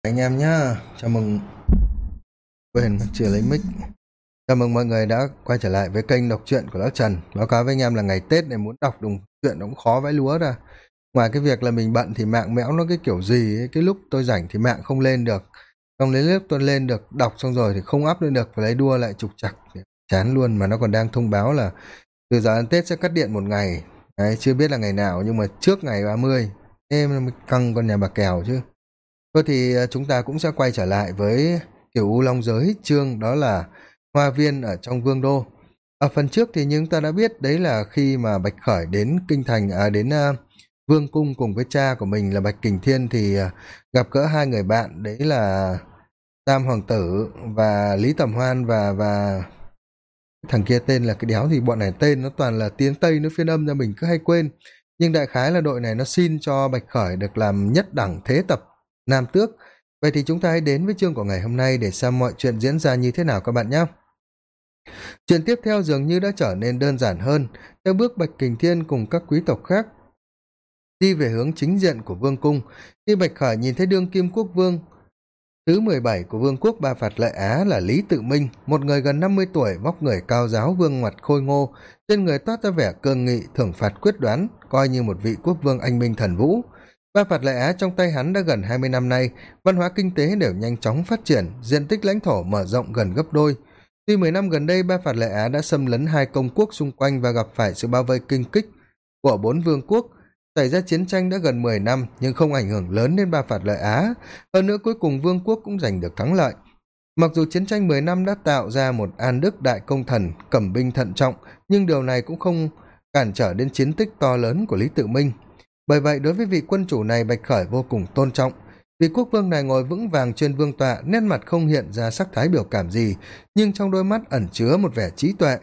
Anh em nhá, chào mừng. Quên mất chưa lấy mic. Chào mừng mọi người đã quay trở lại với kênh đọc truyện của Lão Trần. Báo cáo với anh em là ngày Tết này muốn đọc đồng truyện nó cũng khó vãi lúa ra. Ngoài cái việc là mình bận thì mạng mẽo nó cái kiểu gì ấy. Cái lúc tôi rảnh thì mạng không lên được, xong đến lúc tôi lên được đọc xong rồi thì không up lên được, phải lấy đua lại trục trặc. Chán luôn, mà nó còn đang thông báo là từ giờ ăn Tết sẽ cắt điện một ngày. Đấy, chưa biết là ngày nào nhưng mà trước ngày 30. Em mới căng con nhà bà Kèo chứ. Thôi thì chúng ta cũng sẽ quay trở lại với kiểu U Long Giới, chương đó là Hoa Viên ở trong Vương Đô. Ở phần trước thì chúng ta đã biết đấy là khi mà Bạch Khởi đến kinh thành, đến Vương Cung cùng với cha của mình là Bạch Kình Thiên thì gặp gỡ hai người bạn, đấy là Tam Hoàng Tử và Lý Tầm Hoan và thằng kia tên là cái đéo gì, bọn này tên nó toàn là tiếng Tây, nó phiên âm ra mình cứ hay quên. Nhưng đại khái là đội này nó xin cho Bạch Khởi được làm nhất đẳng thế tập nam tước. Vậy thì chúng ta hãy đến với chương của ngày hôm nay để xem mọi chuyện diễn ra như thế nào các bạn nhé. Chuyện tiếp theo dường như đã trở nên đơn giản hơn. Theo bước Bạch Kình Thiên cùng các quý tộc khác đi về hướng chính diện của vương cung, khi Bạch Khởi nhìn thấy đương kim quốc vương thứ 17 của vương quốc Ba Phạt Lệ Á là Lý Tự Minh, một người gần 50 tuổi, vóc người cao ráo, vương mặt khôi ngô, trên người toát ra vẻ cương nghị, thưởng phạt quyết đoán, coi như một vị quốc vương anh minh thần vũ. Ba Phạt Lệ Á trong tay hắn đã gần 20 năm nay, văn hóa kinh tế đều nhanh chóng phát triển, diện tích lãnh thổ mở rộng gần gấp đôi. Tuy 10 năm gần đây Ba Phạt Lệ Á đã xâm lấn hai công quốc xung quanh và gặp phải sự bao vây kinh kích của bốn vương quốc, xảy ra chiến tranh đã gần 10 năm nhưng không ảnh hưởng lớn đến Ba Phạt Lợi Á. Hơn nữa cuối cùng vương quốc cũng giành được thắng lợi. Mặc dù chiến tranh 10 năm đã tạo ra một An Đức đại công thần cẩm binh thận trọng, nhưng điều này cũng không cản trở đến chiến tích to lớn của Lý Tự Minh. Bởi vậy đối với vị quân chủ này Bạch Khởi vô cùng tôn trọng. Vị quốc vương này ngồi vững vàng trên vương tọa, nét mặt không hiện ra sắc thái biểu cảm gì, nhưng trong đôi mắt ẩn chứa một vẻ trí tuệ.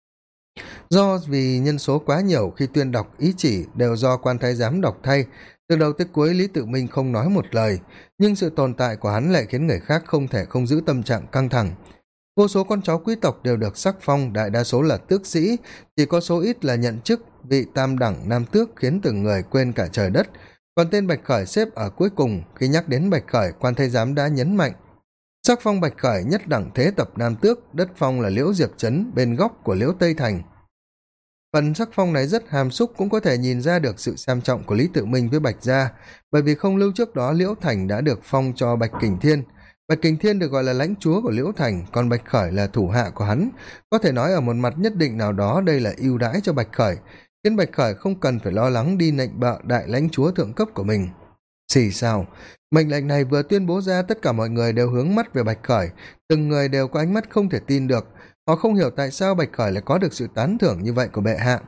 Do vì nhân số quá nhiều, khi tuyên đọc ý chỉ đều do quan thái giám đọc thay, từ đầu tới cuối Lý Tự Minh không nói một lời, nhưng sự tồn tại của hắn lại khiến người khác không thể không giữ tâm trạng căng thẳng. Vô số con cháu quý tộc đều được sắc phong, đại đa số là tước sĩ, chỉ có số ít là nhận chức vị tam đẳng nam tước, khiến từng người quên cả trời đất. Còn tên Bạch Khởi xếp ở cuối cùng. Khi nhắc đến Bạch Khởi, quan thái giám đã nhấn mạnh sắc phong Bạch Khởi nhất đẳng thế tập nam tước, đất phong là Liễu Diệp Trấn bên góc của Liễu Tây Thành. Phần sắc phong này rất hàm xúc, cũng có thể nhìn ra được sự xem trọng của Lý Tự Minh với Bạch gia, bởi vì không lâu trước đó Liễu Thành đã được phong cho Bạch Kình Thiên. Bạch Kình Thiên được gọi là lãnh chúa của Liễu Thành, còn Bạch Khởi là thủ hạ của hắn. Có thể nói ở một mặt nhất định nào đó đây là ưu đãi cho Bạch Khởi, khiến Bạch Khởi không cần phải lo lắng đi nịnh bợ đại lãnh chúa thượng cấp của mình. Xì xào, mệnh lệnh này vừa tuyên bố ra, tất cả mọi người đều hướng mắt về Bạch Khởi, từng người đều có ánh mắt không thể tin được. Họ không hiểu tại sao Bạch Khởi lại có được sự tán thưởng như vậy của bệ hạ.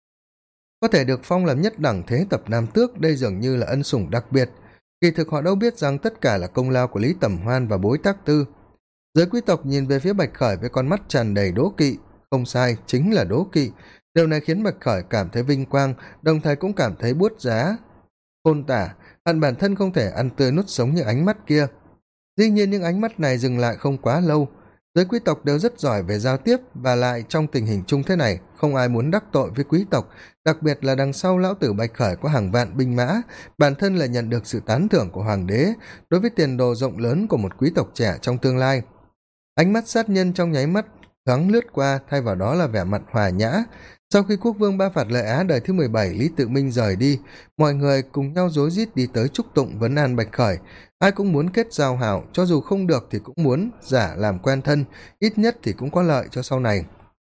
Có thể được phong làm nhất đẳng thế tập nam tước, đây dường như là ân sủng đặc biệt. Kỳ thực họ đâu biết rằng tất cả là công lao của Lý Tầm Hoan và Bối Tác Tư. Giới quý tộc nhìn về phía Bạch Khởi với con mắt tràn đầy đố kỵ. Không sai, chính là đố kỵ. Điều này khiến Bạch Khởi cảm thấy vinh quang, đồng thời cũng cảm thấy buốt giá khôn tả, hận bản thân không thể ăn tươi nuốt sống như ánh mắt kia. Dĩ nhiên những ánh mắt này dừng lại không quá lâu. Giới quý tộc đều rất giỏi về giao tiếp, và lại trong tình hình chung thế này không ai muốn đắc tội với quý tộc, đặc biệt là đằng sau lão tử Bạch Khởi có hàng vạn binh mã, bản thân là nhận được sự tán thưởng của hoàng đế đối với tiền đồ rộng lớn của một quý tộc trẻ trong tương lai. Ánh mắt sát nhân trong nháy mắt thoáng lướt qua, thay vào đó là vẻ mặt hòa nhã. Sau khi quốc vương Ba Phạt Lợi Á đời thứ 17 Lý Tự Minh rời đi, mọi người cùng nhau rối rít đi tới chúc tụng vấn an Bạch Khởi. Ai cũng muốn kết giao hảo, cho dù không được thì cũng muốn giả làm quen thân, ít nhất thì cũng có lợi cho sau này.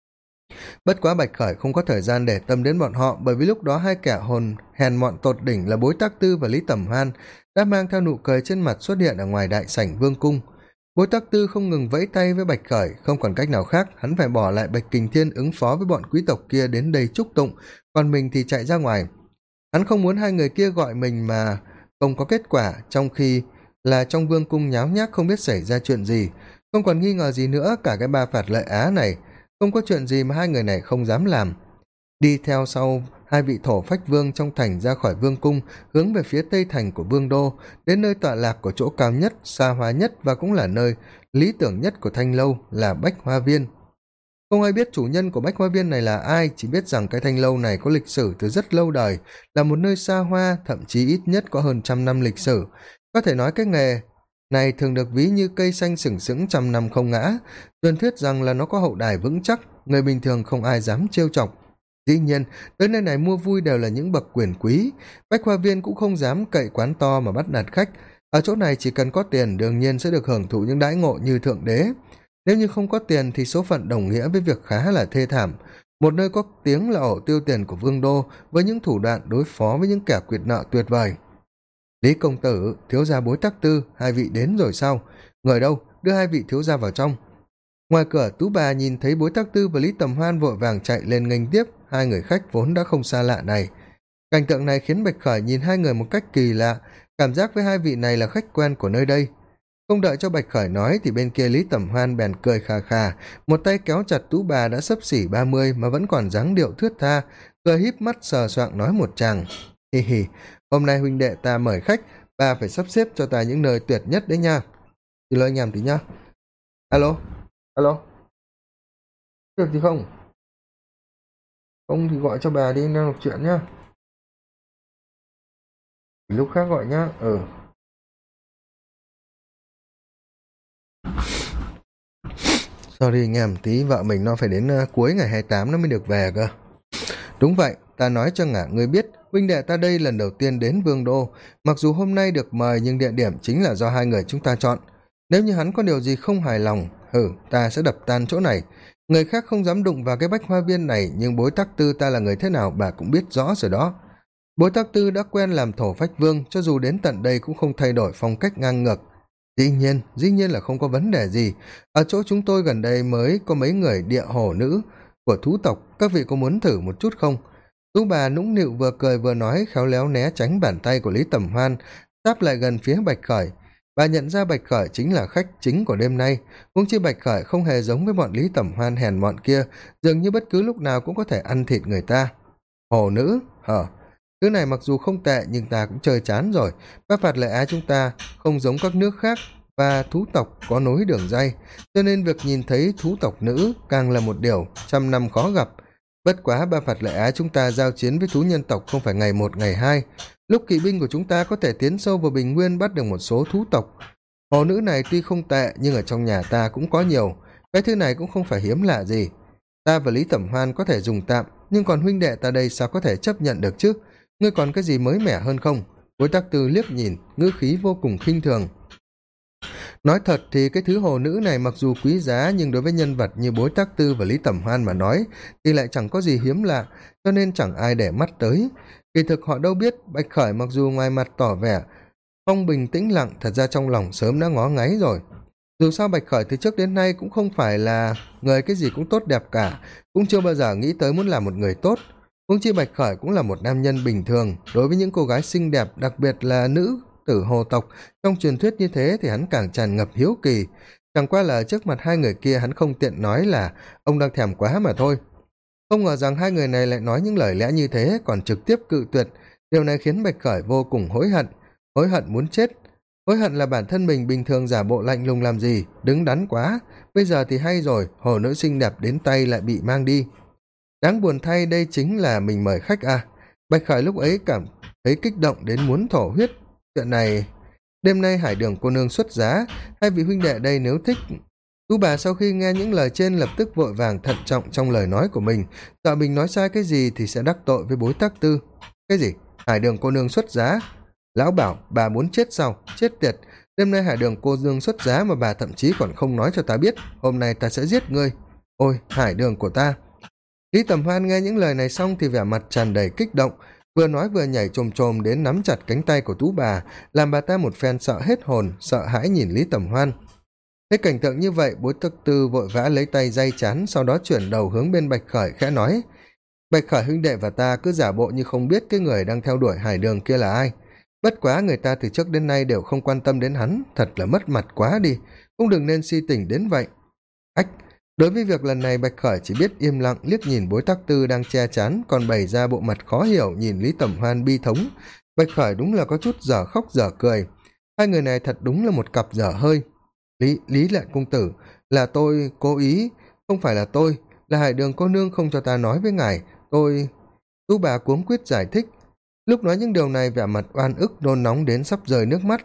Bất quá Bạch Khởi không có thời gian để tâm đến bọn họ, bởi vì lúc đó hai kẻ hồn hèn mọn tột đỉnh là Bối Tác Tư và Lý Tầm Hoan đã mang theo nụ cười trên mặt xuất hiện ở ngoài đại sảnh vương cung. Bối Tác Tư không ngừng vẫy tay với Bạch Khởi, không còn cách nào khác, hắn phải bỏ lại Bạch Kình Thiên ứng phó với bọn quý tộc kia đến đây chúc tụng, còn mình thì chạy ra ngoài. Hắn không muốn hai người kia gọi mình mà không có kết quả, trong khi là trong vương cung nháo nhác không biết xảy ra chuyện gì. Không còn nghi ngờ gì nữa, cả cái Ba Phạt Lợi Á này không có chuyện gì mà hai người này không dám làm. Đi theo sau hai vị thổ phách vương trong thành ra khỏi vương cung, hướng về phía tây thành của vương đô, đến nơi tọa lạc của chỗ cao nhất, xa hoa nhất và cũng là nơi lý tưởng nhất của Thanh Lâu là Bách Hoa Viên. Không ai biết chủ nhân của Bách Hoa Viên này là ai, chỉ biết rằng cái Thanh Lâu này có lịch sử từ rất lâu đời, là một nơi xa hoa, thậm chí ít nhất có hơn 100 năm lịch sử. Có thể nói cái nghề này thường được ví như cây xanh sừng sững trăm năm không ngã, truyền thuyết rằng là nó có hậu đài vững chắc, người bình thường không ai dám trêu chọc. Dĩ nhiên, tới nơi này mua vui đều là những bậc quyền quý, bách hoa viên cũng không dám cậy quán to mà bắt nạt khách. Ở chỗ này chỉ cần có tiền đương nhiên sẽ được hưởng thụ những đãi ngộ như thượng đế. Nếu như không có tiền thì số phận đồng nghĩa với việc khá là thê thảm. Một nơi có tiếng là ổ tiêu tiền của vương đô, với những thủ đoạn đối phó với những kẻ quyệt nợ tuyệt vời. Lý công tử, thiếu gia Bối Tắc Tư, hai vị đến rồi sao? Người đâu, đưa hai vị thiếu gia vào trong. Ngoài cửa, Tú bà nhìn thấy Bối Tắc Tư và Lý Tầm Hoan vội vàng chạy lên nghênh tiếp hai người khách vốn đã không xa lạ này. Cảnh tượng này khiến Bạch Khởi nhìn hai người một cách kỳ lạ, cảm giác với hai vị này là khách quen của nơi đây. Không đợi cho Bạch Khởi nói thì bên kia Lý Tầm Hoan bèn cười khà khà, một tay kéo chặt Tú bà đã xấp xỉ 30 mà vẫn còn dáng điệu thướt tha, cười híp mắt sờ soạng nói một tràng: "Hi hi, hôm nay huynh đệ ta mời khách, bà phải sắp xếp cho ta những nơi tuyệt nhất đấy nha." Xin lỗi anh em tí nhá. Alo, alo, được gì không? Không thì gọi cho bà đi, đang đọc chuyện nhá. Lúc khác gọi nhá. Sorry anh em, tí vợ mình nó phải đến cuối ngày 28 nó mới được về cơ. Đúng vậy, ta nói cho ngả ngươi biết, huynh đệ ta đây lần đầu tiên đến Vương Đô, mặc dù hôm nay được mời nhưng địa điểm chính là do hai người chúng ta chọn. Nếu như hắn có điều gì không hài lòng, ta sẽ đập tan chỗ này. Người khác không dám đụng vào cái bách hoa viên này, nhưng Bối Tắc Tư ta là người thế nào bà cũng biết rõ rồi đó. Bối Tắc Tư đã quen làm thổ phách vương, cho dù đến tận đây cũng không thay đổi phong cách ngang ngược. Dĩ nhiên là không có vấn đề gì. Ở chỗ chúng tôi gần đây mới có mấy người địa hổ nữ của thú tộc, các vị có muốn thử một chút không? Tú bà nũng nịu vừa cười vừa nói, khéo léo né tránh bàn tay của Lý Tầm Hoan, đáp lại gần phía Bạch Khởi. Bà nhận ra Bạch Khởi chính là khách chính của đêm nay, huống chi Bạch Khởi không hề giống với bọn Lý Tầm Hoan hèn mọn kia, dường như bất cứ lúc nào cũng có thể ăn thịt người ta. Hổ nữ, thứ này mặc dù không tệ nhưng ta cũng chơi chán rồi. Pháp phạt lệ Á chúng ta không giống các nước khác và thú tộc có nối đường ray, cho nên việc nhìn thấy thú tộc nữ càng là một điều trăm năm khó gặp. Bất quá ba phạt lệ Á chúng ta giao chiến với thú nhân tộc không phải ngày một ngày hai. Lúc kỵ binh của chúng ta có thể tiến sâu vào bình nguyên bắt được một số thú tộc. Hồ nữ này tuy không tệ nhưng ở trong nhà ta cũng có nhiều. Cái thứ này cũng không phải hiếm lạ gì. Ta và Lý Tẩm Hoan có thể dùng tạm, nhưng còn huynh đệ ta đây sao có thể chấp nhận được chứ? Ngươi còn cái gì mới mẻ hơn không? Bối Tắc Tư liếc nhìn, ngữ khí vô cùng khinh thường. Nói thật thì cái thứ hồ nữ này mặc dù quý giá nhưng đối với nhân vật như Bối Tắc Tư và Lý Tẩm Hoan mà nói thì lại chẳng có gì hiếm lạ, cho nên chẳng ai để mắt tới. Kỳ thực họ đâu biết Bạch Khởi mặc dù ngoài mặt tỏ vẻ phong bình tĩnh lặng, thật ra trong lòng sớm đã ngó ngáy rồi. Dù sao Bạch Khởi từ trước đến nay cũng không phải là người cái gì cũng tốt đẹp cả, cũng chưa bao giờ nghĩ tới muốn làm một người tốt. Huống chi Bạch Khởi cũng là một nam nhân bình thường, đối với những cô gái xinh đẹp, đặc biệt là nữ tử hồ tộc trong truyền thuyết như thế thì hắn càng tràn ngập hiếu kỳ. Chẳng qua là trước mặt hai người kia hắn không tiện nói là ông đang thèm quá mà thôi. Không ngờ rằng hai người này lại nói những lời lẽ như thế, còn trực tiếp cự tuyệt. Điều này khiến Bạch Khởi vô cùng hối hận muốn chết. Hối hận là bản thân mình bình thường giả bộ lạnh lùng làm gì, đứng đắn quá. Bây giờ thì hay rồi, hồ nữ xinh đẹp đến tay lại bị mang đi. Đáng buồn thay đây chính là mình mời khách à. Bạch Khởi lúc ấy cảm thấy kích động đến muốn thổ huyết. Chuyện này, đêm nay Hải Đường cô nương xuất giá, hai vị huynh đệ đây nếu thích. Tú bà sau khi nghe những lời trên lập tức vội vàng thận trọng trong lời nói của mình, sợ mình nói sai cái gì thì sẽ đắc tội với Bối Tắc Tư. Cái gì? Hải Đường cô nương xuất giá? Lão bảo bà muốn chết sao? Chết tiệt, đêm nay Hải Đường cô nương xuất giá mà bà thậm chí còn không nói cho ta biết, hôm nay ta sẽ giết ngươi. Ôi, Hải Đường của ta. Lý Tầm Hoan nghe những lời này xong thì vẻ mặt tràn đầy kích động, vừa nói vừa nhảy chồm chồm đến nắm chặt cánh tay của Tú bà, làm bà ta một phen sợ hết hồn, sợ hãi nhìn Lý Tầm Hoan. Thấy cảnh tượng như vậy, Bối Tắc Tư vội vã lấy tay day chán, sau đó chuyển đầu hướng bên Bạch Khởi khẽ nói: Bạch Khởi huynh đệ và ta cứ giả bộ như không biết cái người đang theo đuổi Hải Đường kia là ai. Bất quá người ta từ trước đến nay đều không quan tâm đến hắn, thật là mất mặt quá đi, cũng đừng nên si tình đến vậy. Ách, đối với việc lần này Bạch Khởi chỉ biết im lặng liếc nhìn Bối Tắc Tư đang che chắn, còn bày ra bộ mặt khó hiểu nhìn Lý Tẩm Hoan bi thống. Bạch Khởi đúng là có chút dở khóc dở cười. Hai người này thật đúng là một cặp dở hơi. Lý Lệ công tử, là tôi cố ý, không phải là tôi, là Hải Đường cô nương không cho ta nói với ngài, tôi... Tú bà cuống quýt giải thích. Lúc nói những điều này vẻ mặt oan ức nôn nóng đến sắp rơi nước mắt.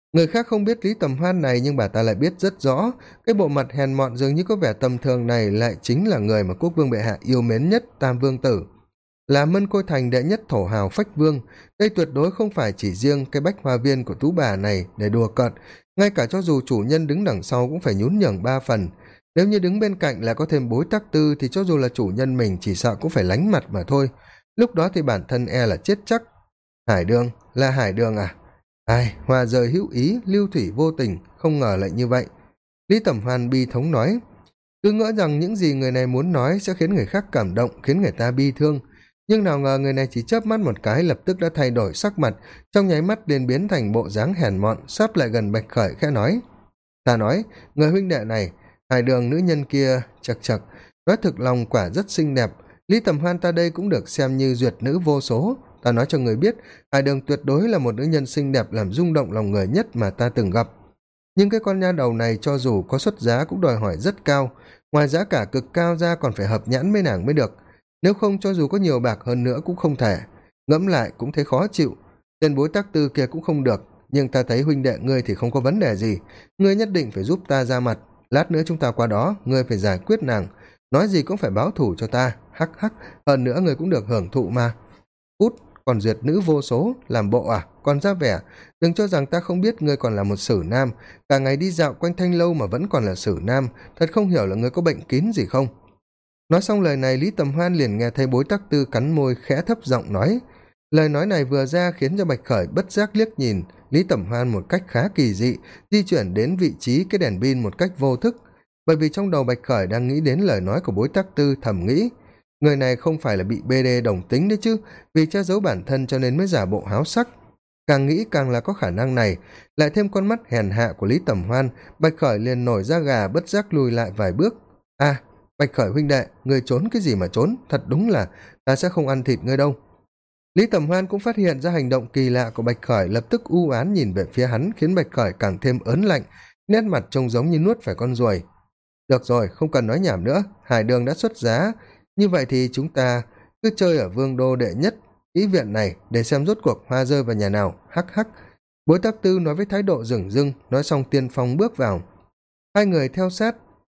Người khác không biết Lý Tầm Hoan này nhưng bà ta lại biết rất rõ, cái bộ mặt hèn mọn dường như có vẻ tầm thường này lại chính là người mà quốc vương bệ hạ yêu mến nhất, Tam Vương Tử. Là Mân Côi Thành đệ nhất thổ hào phách vương, đây tuyệt đối không phải chỉ riêng cái bách hoa viên của tú bà này để đùa cợt, ngay cả cho dù chủ nhân đứng đằng sau cũng phải nhún nhường 3 phần. Nếu như đứng bên cạnh lại có thêm Bối Tắc Tư thì cho dù là chủ nhân mình chỉ sợ cũng phải lánh mặt mà thôi, lúc đó thì bản thân e là chết chắc. Hải Đường, là Hải Đường à? Ai, hòa rời hữu ý, lưu thủy vô tình, không ngờ lại như vậy. Lý Tẩm Hoan bi thống nói, cứ ngỡ rằng những gì người này muốn nói sẽ khiến người khác cảm động, khiến người ta bi thương, nhưng nào ngờ người này chỉ chớp mắt một cái lập tức đã thay đổi sắc mặt, trong nháy mắt liền biến thành bộ dáng hèn mọn, sắp lại gần Bạch Khởi khẽ nói, ta nói, người huynh đệ này, Hải Đường nữ nhân kia chật chật, nói thực lòng quả rất xinh đẹp, Lý Tầm Hoan ta đây cũng được xem như duyệt nữ vô số, ta nói cho người biết, Hải Đường tuyệt đối là một nữ nhân xinh đẹp làm rung động lòng người nhất mà ta từng gặp. Nhưng cái con nha đầu này cho dù có xuất giá cũng đòi hỏi rất cao, ngoài giá cả cực cao ra còn phải hợp nhãn với nàng mới được, nếu không cho dù có nhiều bạc hơn nữa cũng không thể, ngẫm lại cũng thấy khó chịu. Tên Bối Tắc Tư kia cũng không được, nhưng ta thấy huynh đệ ngươi thì không có vấn đề gì, ngươi nhất định phải giúp ta ra mặt, lát nữa chúng ta qua đó ngươi phải giải quyết nàng, nói gì cũng phải báo thù cho ta, hắc hắc, hơn nữa ngươi cũng được hưởng thụ mà. Út, còn duyệt nữ vô số, làm bộ à, còn ra vẻ, đừng cho rằng ta không biết ngươi còn là một sử nam, cả ngày đi dạo quanh Thanh Lâu mà vẫn còn là sử nam, thật không hiểu là ngươi có bệnh kín gì không. Nói xong lời này Lý Tầm Hoan liền nghe thấy Bối Tắc Tư cắn môi khẽ thấp giọng nói, lời nói này vừa ra khiến cho Bạch Khởi bất giác liếc nhìn Lý Tầm Hoan một cách khá kỳ dị, di chuyển đến vị trí cái đèn pin một cách vô thức, bởi vì trong đầu Bạch Khởi đang nghĩ đến lời nói của Bối Tắc Tư, thầm nghĩ, người này không phải là bị BD đồng tính đấy chứ, vì che giấu bản thân cho nên mới giả bộ háo sắc. Càng nghĩ càng là có khả năng này, lại thêm con mắt hèn hạ của Lý Tầm Hoan, Bạch Khởi liền nổi da gà bất giác lùi lại vài bước. À, Bạch Khởi huynh đệ, ngươi trốn cái gì mà trốn, thật đúng là ta sẽ không ăn thịt ngươi đâu. Lý Tầm Hoan cũng phát hiện ra hành động kỳ lạ của Bạch Khởi, lập tức u ám nhìn về phía hắn, khiến Bạch Khởi càng thêm ớn lạnh, nét mặt trông giống như nuốt phải con ruồi. Được rồi, không cần nói nhảm nữa, Hải Đường đã xuất giá, như vậy thì chúng ta cứ chơi ở Vương Đô đệ nhất ý viện này để xem rốt cuộc hoa rơi vào nhà nào, hắc hắc. Bối Tắc Tư nói với thái độ dửng dưng, nói xong tiên phong bước vào. Hai người theo sát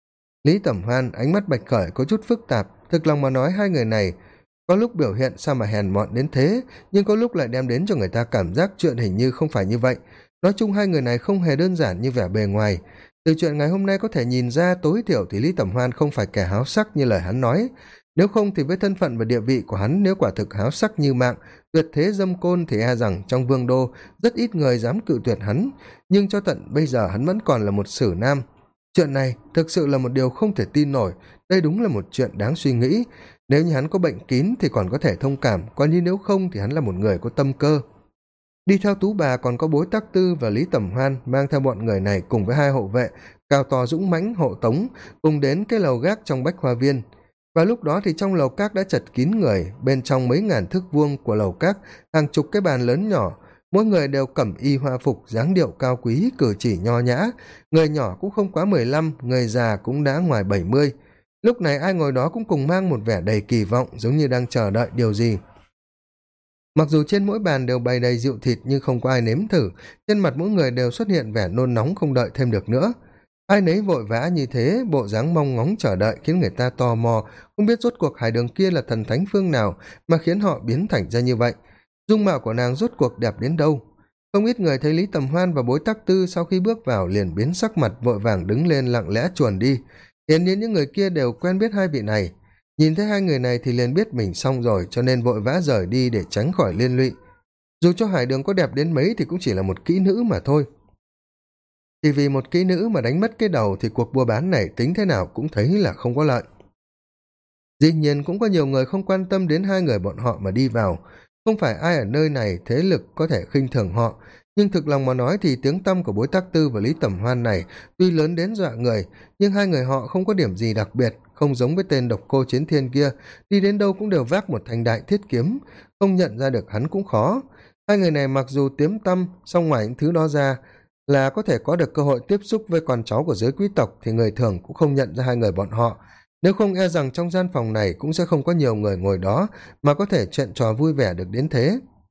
Lý Tẩm Hoan, ánh mắt Bạch Khởi có chút phức tạp, thực lòng mà nói hai người này có lúc biểu hiện sao mà hèn mọn đến thế, nhưng có lúc lại đem đến cho người ta cảm giác chuyện hình như không phải như vậy. Nói chung hai người này không hề đơn giản như vẻ bề ngoài. Từ chuyện ngày hôm nay có thể nhìn ra tối thiểu thì Lý Tẩm Hoan không phải kẻ háo sắc như lời hắn nói. Nếu không thì với thân phận và địa vị của hắn, nếu quả thực háo sắc như mạng, tuyệt thế dâm côn thì e rằng trong vương đô rất ít người dám cự tuyệt hắn, nhưng cho tận bây giờ hắn vẫn còn là một sử nam. Chuyện này thực sự là một điều không thể tin nổi, đây đúng là một chuyện đáng suy nghĩ. Nếu như hắn có bệnh kín thì còn có thể thông cảm, còn như nếu không thì hắn là một người có tâm cơ. Đi theo tú bà còn có Bối Tắc Tư và Lý Tẩm Hoan, mang theo bọn người này cùng với hai hộ vệ cao to dũng mãnh hộ tống cùng đến cái lầu gác trong bách hoa viên. Và lúc đó thì trong lầu các đã chật kín người, bên trong mấy ngàn thước vuông của lầu các, hàng chục cái bàn lớn nhỏ, mỗi người đều cẩm y hoa phục, dáng điệu cao quý, cử chỉ nho nhã, người nhỏ cũng không quá 15, người già cũng đã ngoài 70. Lúc này ai ngồi đó cũng cùng mang một vẻ đầy kỳ vọng, giống như đang chờ đợi điều gì. Mặc dù trên mỗi bàn đều bày đầy rượu thịt nhưng không có ai nếm thử, trên mặt mỗi người đều xuất hiện vẻ nôn nóng không đợi thêm được nữa. Ai nấy vội vã như thế, bộ dáng mong ngóng chờ đợi khiến người ta tò mò, không biết rốt cuộc Hải Đường kia là thần thánh phương nào mà khiến họ biến thành ra như vậy. Dung mạo của nàng rốt cuộc đẹp đến đâu. Không ít người thấy Lý Tầm Hoan và Bối Tắc Tư sau khi bước vào liền biến sắc mặt, vội vàng đứng lên lặng lẽ chuồn đi. Hiển nhiên những người kia đều quen biết hai vị này, nhìn thấy hai người này thì liền biết mình xong rồi, cho nên vội vã rời đi để tránh khỏi liên lụy. Dù cho Hải Đường có đẹp đến mấy thì cũng chỉ là một kỹ nữ mà thôi. Chỉ vì một kỹ nữ mà đánh mất cái đầu thì cuộc buôn bán này tính thế nào cũng thấy là không có lợi. Dĩ nhiên cũng có nhiều người không quan tâm đến hai người bọn họ mà đi vào. Không phải ai ở nơi này thế lực có thể khinh thường họ, nhưng thực lòng mà nói thì tiếng tăm của Bối Tắc Tư và Lý Tẩm Hoan này tuy lớn đến dọa người, nhưng hai người họ không có điểm gì đặc biệt, không giống với tên độc cô Chiến Thiên kia, đi đến đâu cũng đều vác một thanh đại thiết kiếm, không nhận ra được hắn cũng khó. Hai người này mặc dù tiếng tăm, song ngoài những thứ đó ra là có thể có được cơ hội tiếp xúc với con cháu của giới quý tộc thì người thường cũng không nhận ra hai người bọn họ. Nếu không e rằng trong gian phòng này cũng sẽ không có nhiều người ngồi đó mà có thể chuyện trò vui vẻ được đến thế.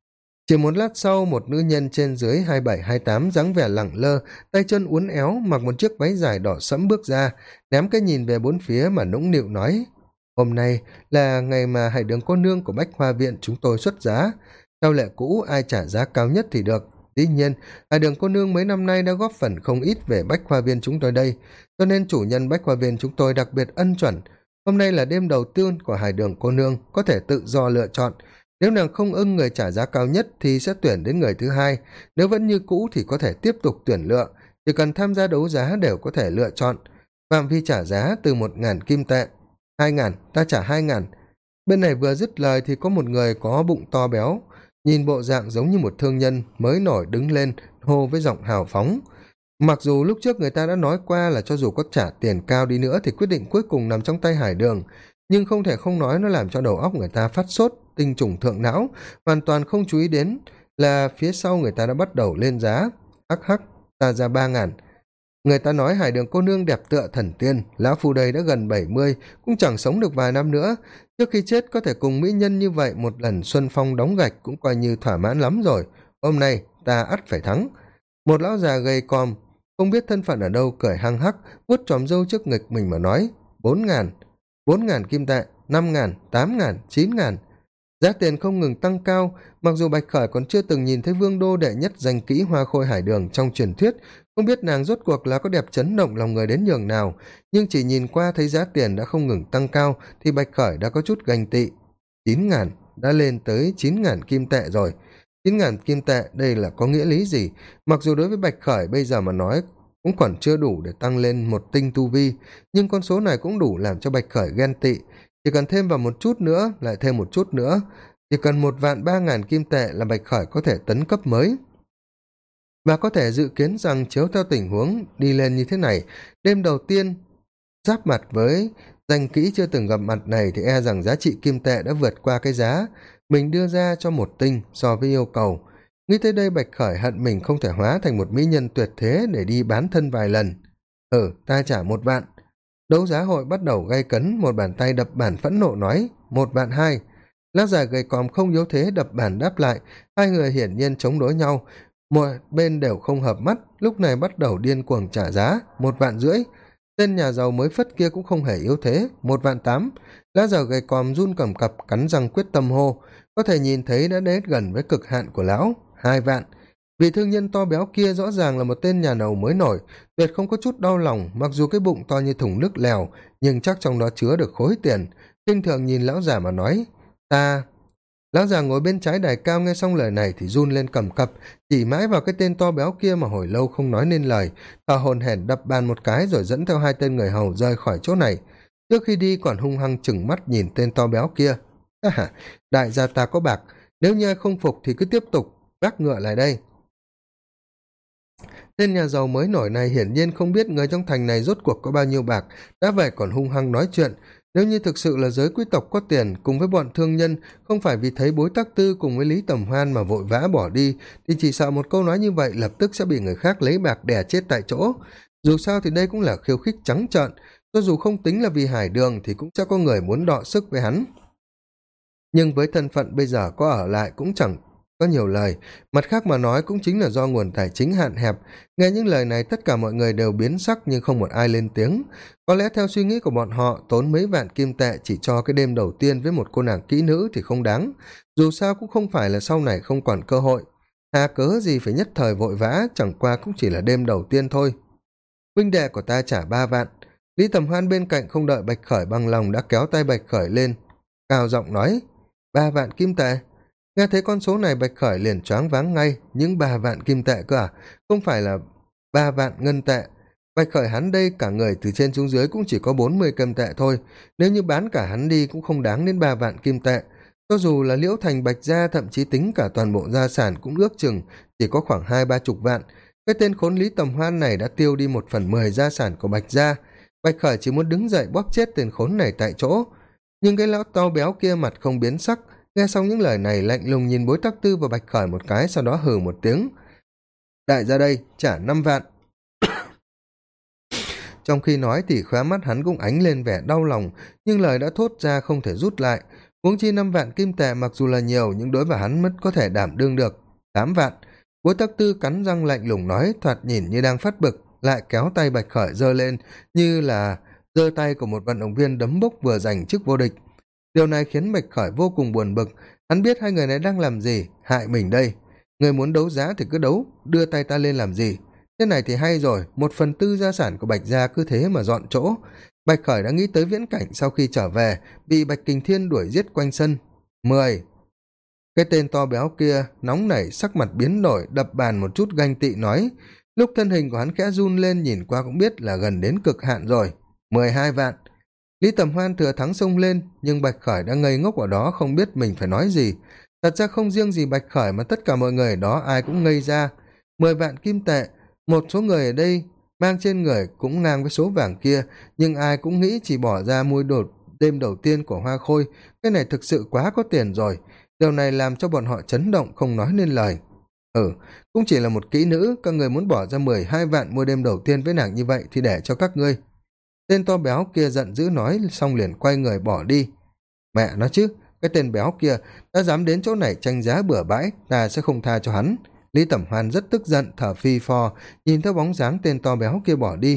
Chỉ một lát sau, một nữ nhân trên dưới 27-28 dáng vẻ lẳng lơ, tay chân uốn éo, mặc một chiếc váy dài đỏ sẫm bước ra, ném cái nhìn về bốn phía mà nũng nịu nói: "Hôm nay là ngày mà Hải Đường cô nương của Bách Hoa viện chúng tôi xuất giá. Theo lệ cũ, ai trả giá cao nhất thì được. Dĩ nhiên, Hải Đường cô nương mấy năm nay đã góp phần không ít về Bách Hoa viên chúng tôi đây, cho nên chủ nhân Bách Hoa viên chúng tôi đặc biệt ân chuẩn. Hôm nay là đêm đầu tiên của Hải Đường cô nương, có thể tự do lựa chọn. Nếu nàng không ưng người trả giá cao nhất thì sẽ tuyển đến người thứ hai, nếu vẫn như cũ thì có thể tiếp tục tuyển lựa, chỉ cần tham gia đấu giá đều có thể lựa chọn. Phạm vi trả giá từ 1.000 kim tệ. 2.000, ta trả 2.000." Bên này vừa dứt lời thì có một người có bụng to béo, nhìn bộ dạng giống như một thương nhân mới nổi đứng lên hô với giọng hào phóng. Mặc dù lúc trước người ta đã nói qua là cho dù có trả tiền cao đi nữa thì quyết định cuối cùng nằm trong tay Hải Đường, nhưng không thể không nói nó làm cho đầu óc người ta phát sốt, tinh trùng thượng não, hoàn toàn không chú ý đến là phía sau người ta đã bắt đầu lên giá. Hắc hắc, ta ra 3.000. Người ta nói Hải Đường cô nương đẹp tựa thần tiên, lão phu đây đã gần 70, cũng chẳng sống được vài năm nữa. Trước khi chết có thể cùng mỹ nhân như vậy một lần xuân phong đóng gạch cũng coi như thỏa mãn lắm rồi. Hôm nay ta ắt phải thắng. Một lão già gầy còm, không biết thân phận ở đâu, cười hăng hắc, vuốt chòm râu trước ngực mình mà nói: 4.000, 4.000 kim tệ, 5.000, 8.000, 9.000. Giá tiền không ngừng tăng cao, mặc dù Bạch Khởi còn chưa từng nhìn thấy vương đô đệ nhất danh kỹ Hoa Khôi Hải Đường trong truyền thuyết, không biết nàng rốt cuộc là có đẹp chấn động lòng người đến nhường nào, nhưng chỉ nhìn qua thấy giá tiền đã không ngừng tăng cao thì Bạch Khởi đã có chút ganh tị. 9.000, đã lên tới 9.000 kim tệ rồi. 9.000 kim tệ đây là có nghĩa lý gì? Mặc dù đối với Bạch Khởi bây giờ mà nói cũng còn chưa đủ để tăng lên một tinh tu vi, nhưng con số này cũng đủ làm cho Bạch Khởi ghen tị. Chỉ cần thêm vào một chút nữa, lại thêm một chút nữa, chỉ cần 1.300.000 kim tệ là Bạch Khởi có thể tấn cấp mới. Và có thể dự kiến rằng chiếu theo tình huống đi lên như thế này, đêm đầu tiên giáp mặt với danh kỹ chưa từng gặp mặt này thì e rằng giá trị kim tệ đã vượt qua cái giá mình đưa ra cho một tinh so với yêu cầu. Nghĩ tới đây Bạch Khởi hận mình không thể hóa thành một mỹ nhân tuyệt thế để đi bán thân vài lần. Ta trả 1.000.000. Đấu giá hội bắt đầu gay cấn, một bàn tay đập bàn phẫn nộ nói: 1.200.000. Lão già gầy còm không yếu thế đập bàn đáp lại, hai người hiển nhiên chống đối nhau, một bên đều không hợp mắt, lúc này bắt đầu điên cuồng trả giá. 1.500.000. Tên nhà giàu mới phất kia cũng không hề yếu thế. 1.800.000. Lão già gầy còm run cầm cập cắn răng quyết tâm hô, có thể nhìn thấy đã đến gần với cực hạn của lão. 2.000.000. Vị thương nhân to béo kia rõ ràng là một tên nhà giàu mới nổi, tuyệt không có chút đau lòng, mặc dù cái bụng to như thùng nước lèo, nhưng chắc trong đó chứa được khối tiền. Khinh thường nhìn lão già mà nói: Ta... Lão già ngồi bên trái đài cao nghe xong lời này thì run lên cầm cập, chỉ mãi vào cái tên to béo kia mà hồi lâu không nói nên lời, thở hổn hển đập bàn một cái rồi dẫn theo hai tên người hầu rời khỏi chỗ này. Trước khi đi còn hung hăng chừng mắt nhìn tên to béo kia: Đại gia ta có bạc, nếu như ai không phục thì cứ tiếp tục vác ngựa lại đây. Tên nhà giàu mới nổi này hiển nhiên không biết người trong thành này rốt cuộc có bao nhiêu bạc, đã vậy còn hung hăng nói chuyện. Nếu như thực sự là giới quý tộc có tiền cùng với bọn thương nhân, không phải vì thấy Bối Tắc Tư cùng với Lý Tầm Hoan mà vội vã bỏ đi, thì chỉ sợ một câu nói như vậy lập tức sẽ bị người khác lấy bạc đè chết tại chỗ. Dù sao thì đây cũng là khiêu khích trắng trợn, cho dù không tính là vì Hải Đường thì cũng sẽ có người muốn đọ sức với hắn. Nhưng với thân phận bây giờ có ở lại cũng chẳng có nhiều lời, mặt khác mà nói cũng chính là do nguồn tài chính hạn hẹp. Nghe những lời này tất cả mọi người đều biến sắc nhưng không một ai lên tiếng. Có lẽ theo suy nghĩ của bọn họ, tốn mấy vạn kim tệ chỉ cho cái đêm đầu tiên với một cô nàng kỹ nữ thì không đáng, dù sao cũng không phải là sau này không còn cơ hội. Hà cớ gì phải nhất thời vội vã, chẳng qua cũng chỉ là đêm đầu tiên thôi. Huynh đệ của ta trả 3 vạn. Lý Tầm Hoan bên cạnh không đợi Bạch Khởi bằng lòng đã kéo tay Bạch Khởi lên, cao giọng nói: 3 vạn kim tệ. Nghe thấy con số này Bạch Khởi liền choáng váng ngay, những 3 vạn kim tệ cơ à? Không phải là 3 vạn ngân tệ. Bạch Khởi hắn đây cả người từ trên xuống dưới cũng chỉ có 40 kim tệ thôi, nếu như bán cả hắn đi cũng không đáng đến 3 vạn kim tệ. Cho dù là Liễu Thành Bạch gia thậm chí tính cả toàn bộ gia sản cũng ước chừng chỉ có khoảng 20-30 vạn. Cái tên khốn Lý Tầm Hoan này đã tiêu đi 1/10 gia sản của Bạch gia. Bạch Khởi chỉ muốn đứng dậy bóp chết tên khốn này tại chỗ. Nhưng cái lão to béo kia mặt không biến sắc, nghe xong những lời này lạnh lùng nhìn Bối Tắc Tư và Bạch Khởi một cái, sau đó hừ một tiếng: Đại ra đây, trả 5 vạn. Trong khi nói thì khóe mắt hắn cũng ánh lên vẻ đau lòng, nhưng lời đã thốt ra không thể rút lại. huống chi 5 vạn kim tệ mặc dù là nhiều nhưng đối với hắn mất có thể đảm đương được 8 vạn. Bối tắc tư cắn răng lạnh lùng nói, thoạt nhìn như đang phát bực, lại kéo tay Bạch Khởi giơ lên như là giơ tay của một vận động viên đấm bốc vừa giành chức vô địch. Điều này khiến Bạch Khởi vô cùng buồn bực, hắn biết hai người này đang làm gì, hại mình đây. Người muốn đấu giá thì cứ đấu, đưa tay ta lên làm gì. Thế này thì hay rồi, 1/4 gia sản của Bạch gia cứ thế mà dọn chỗ. Bạch Khởi đã nghĩ tới viễn cảnh sau khi trở về, bị Bạch Kình Thiên đuổi giết quanh sân. 10. Cái tên to béo kia nóng nảy, sắc mặt biến đổi, đập bàn một chút ganh tị nói. Lúc thân hình của hắn khẽ run lên, nhìn qua cũng biết là gần đến cực hạn rồi. 12 vạn. Lý Tầm Hoan thừa thắng xông lên, nhưng Bạch Khởi đã ngây ngốc ở đó không biết mình phải nói gì. Thật ra không riêng gì Bạch Khởi mà tất cả mọi người ở đó ai cũng ngây ra. 10 vạn kim tệ, một số người ở đây mang trên người cũng ngang với số vàng kia, nhưng ai cũng nghĩ chỉ bỏ ra mua đồ đêm đầu tiên của Hoa Khôi, cái này thực sự quá có tiền rồi. Điều này làm cho bọn họ chấn động không nói nên lời. Cũng chỉ là một kỹ nữ, các người muốn bỏ ra 12 vạn mua đêm đầu tiên với nàng như vậy thì để cho các ngươi. Tên to béo kia giận dữ nói xong liền quay người bỏ đi. Mẹ nó chứ, cái tên béo kia đã dám đến chỗ này tranh giá bừa bãi, ta sẽ không tha cho hắn. Lý Tẩm Hoan rất tức giận, thở phi phò, nhìn theo bóng dáng tên to béo kia bỏ đi.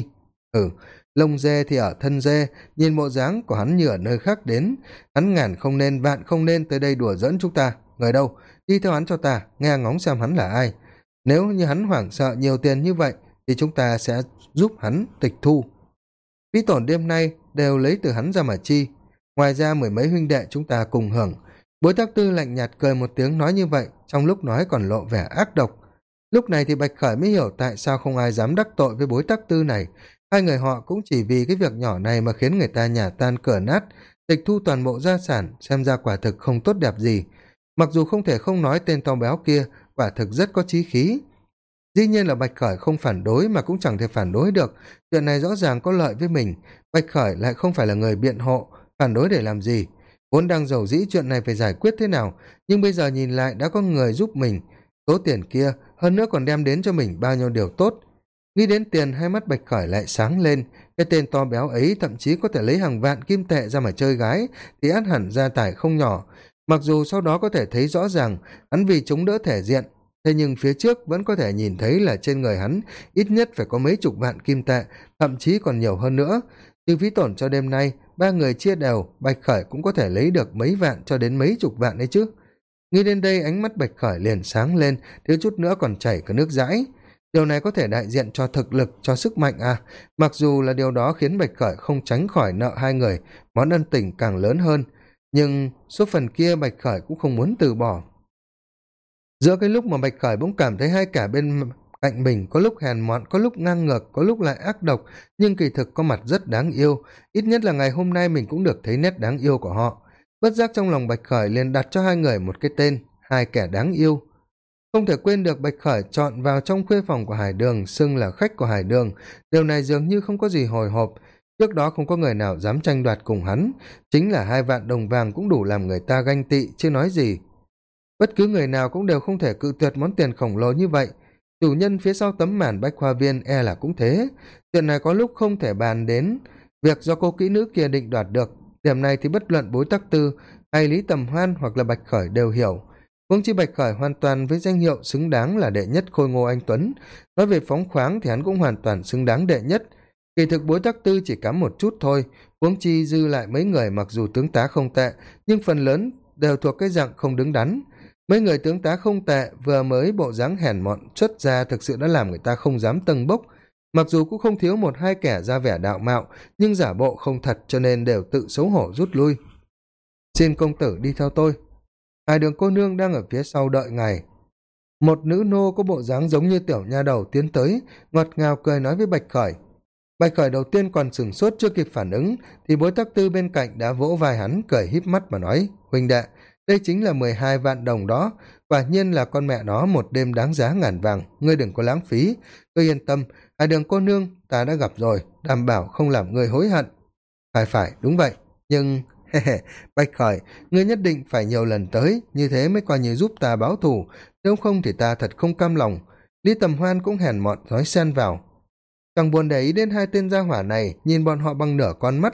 Lông dê thì ở thân dê, nhìn bộ dáng của hắn như ở nơi khác đến. Hắn ngàn không nên, vạn không nên tới đây đùa giỡn chúng ta. Người đâu, đi theo hắn cho ta, nghe ngóng xem hắn là ai. Nếu như hắn hoảng sợ nhiều tiền như vậy, thì chúng ta sẽ giúp hắn tịch thu. Phí tổn đêm nay đều lấy từ hắn ra mà chi. Ngoài ra 10 mấy huynh đệ chúng ta cùng hưởng. Bối Tắc Tư lạnh nhạt cười một tiếng nói như vậy, trong lúc nói còn lộ vẻ ác độc. Lúc này thì Bạch Khởi mới hiểu tại sao không ai dám đắc tội với Bối Tắc Tư này. Hai người họ cũng chỉ vì cái việc nhỏ này mà khiến người ta nhà tan cửa nát, tịch thu toàn bộ gia sản, xem ra quả thực không tốt đẹp gì. Mặc dù không thể không nói tên to béo kia quả thực rất có chí khí. Dĩ nhiên là Bạch Khởi không phản đối mà cũng chẳng thể phản đối được, chuyện này rõ ràng có lợi với mình. Bạch Khởi lại không phải là người biện hộ, phản đối để làm gì. Vốn đang rầu rĩ chuyện này phải giải quyết thế nào, nhưng bây giờ nhìn lại đã có người giúp mình. Số tiền kia hơn nữa còn đem đến cho mình bao nhiêu điều tốt. Nghĩ đến tiền, hai mắt Bạch Khởi lại sáng lên. Cái tên to béo ấy thậm chí có thể lấy hàng vạn kim tệ ra mà chơi gái, thì ắt hẳn gia tài không nhỏ. Mặc dù sau đó có thể thấy rõ ràng hắn vì chống đỡ thể diện, thế nhưng phía trước vẫn có thể nhìn thấy là trên người hắn ít nhất phải có mấy chục vạn kim tệ, thậm chí còn nhiều hơn nữa. Từ phí tổn cho đêm nay, 3 người chia đều, Bạch Khởi cũng có thể lấy được mấy vạn cho đến mấy chục vạn đấy chứ. Nghĩ đến đây, ánh mắt Bạch Khởi liền sáng lên, thiếu chút nữa còn chảy cả nước dãi. Điều này có thể đại diện cho thực lực, cho sức mạnh à. Mặc dù là điều đó khiến Bạch Khởi không tránh khỏi nợ hai người, món ân tình càng lớn hơn, nhưng số phần kia Bạch Khởi cũng không muốn từ bỏ. Giữa cái lúc mà Bạch Khởi bỗng cảm thấy hai kẻ bên cạnh mình có lúc hèn mọn, có lúc ngang ngược, có lúc lại ác độc, nhưng kỳ thực có mặt rất đáng yêu. Ít nhất là ngày hôm nay mình cũng được thấy nét đáng yêu của họ. Bất giác trong lòng Bạch Khởi liền đặt cho hai người một cái tên, hai kẻ đáng yêu. Không thể quên được Bạch Khởi chọn vào trong khuê phòng của Hải Đường, xưng là khách của Hải Đường. Điều này dường như không có gì hồi hộp. Trước đó không có người nào dám tranh đoạt cùng hắn. Chính là 2 vạn đồng vàng cũng đủ làm người ta ganh tị, chứ nói gì. Bất cứ người nào cũng đều không thể cự tuyệt món tiền khổng lồ như vậy. Chủ nhân phía sau tấm màn Bách Hoa Viên e là cũng thế. Chuyện này có lúc không thể bàn đến việc do cô kỹ nữ kia định đoạt được. Điểm này thì bất luận Bối Tắc Tư hay Lý Tầm Hoan hoặc là Bạch Khởi đều hiểu. Huống chi Bạch Khởi hoàn toàn với danh hiệu xứng đáng là đệ nhất Khôi Ngô Anh Tuấn. Nói về phóng khoáng thì hắn cũng hoàn toàn xứng đáng đệ nhất. Kỳ thực Bối Tắc Tư chỉ kém một chút thôi. Huống chi dư lại mấy người mặc dù tướng tá không tệ, nhưng phần lớn đều thuộc cái dạng không đứng đắn. Mấy người tướng tá không tệ vừa mới bộ dáng hèn mọn xuất ra thực sự đã làm người ta không dám tâng bốc. Mặc dù cũng không thiếu một hai kẻ ra vẻ đạo mạo, nhưng giả bộ không thật cho nên đều tự xấu hổ rút lui. Xin công tử đi theo tôi. Hải Đường cô nương đang ở phía sau đợi ngài. Một nữ nô có bộ dáng giống như tiểu nha đầu tiến tới, ngọt ngào cười nói với Bạch Khởi. Bạch Khởi đầu tiên còn sửng sốt chưa kịp phản ứng, thì Bối Tắc Tư bên cạnh đã vỗ vai hắn cười híp mắt mà nói, huynh đệ, đây chính là 12 vạn đồng đó, quả nhiên là con mẹ nó một đêm đáng giá ngàn vàng, ngươi đừng có lãng phí, ngươi yên tâm, Hải Đường cô nương ta đã gặp rồi, đảm bảo không làm ngươi hối hận. Phải, đúng vậy, nhưng Bạch Khởi, ngươi nhất định phải nhiều lần tới, như thế mới coi như giúp ta báo thù, nếu không thì ta thật không cam lòng. Lý Tầm Hoan cũng hèn mọn nói xen vào. Càng buồn để ý đến hai tên gia hỏa này, nhìn bọn họ bằng nửa con mắt,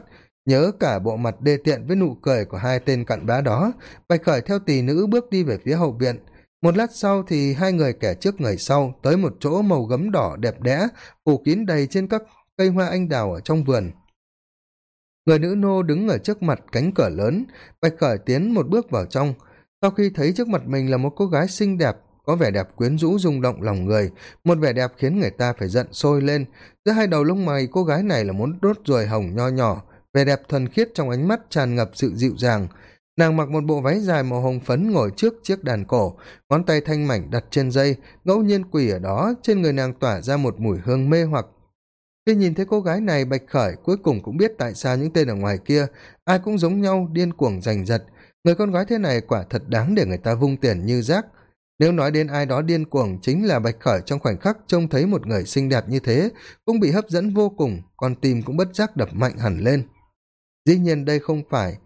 nhớ cả bộ mặt đê tiện với nụ cười của hai tên cặn bã đó, Bạch Khởi theo tỳ nữ bước đi về phía hậu viện. Một lát sau thì hai người kẻ trước người sau tới một chỗ màu gấm đỏ đẹp đẽ phủ kín đầy trên các cây hoa anh đào ở trong vườn. Người nữ nô đứng ở trước mặt cánh cửa lớn. Bạch Khởi tiến một bước vào trong. Sau khi thấy trước mặt mình là một cô gái xinh đẹp, có vẻ đẹp quyến rũ rung động lòng người, một vẻ đẹp khiến người ta phải giận sôi lên. Giữa hai đầu lông mày cô gái này là muốn đốt ruồi hồng nho nhỏ, vẻ đẹp thuần khiết trong ánh mắt tràn ngập sự dịu dàng. Nàng mặc một bộ váy dài màu hồng phấn ngồi trước chiếc đàn cổ, ngón tay thanh mảnh đặt trên dây, ngẫu nhiên quỳ ở đó, trên người nàng tỏa ra một mùi hương mê hoặc. Khi nhìn thấy cô gái này, Bạch Khởi cuối cùng cũng biết tại sao những tên ở ngoài kia ai cũng giống nhau, điên cuồng giành giật. Người con gái thế này quả thật đáng để người ta vung tiền như rác. Nếu nói đến ai đó điên cuồng, chính là Bạch Khởi. Trong khoảnh khắc trông thấy một người xinh đẹp như thế cũng bị hấp dẫn vô cùng, con tim cũng bất giác đập mạnh hẳn lên. Dĩ nhiên đây không phải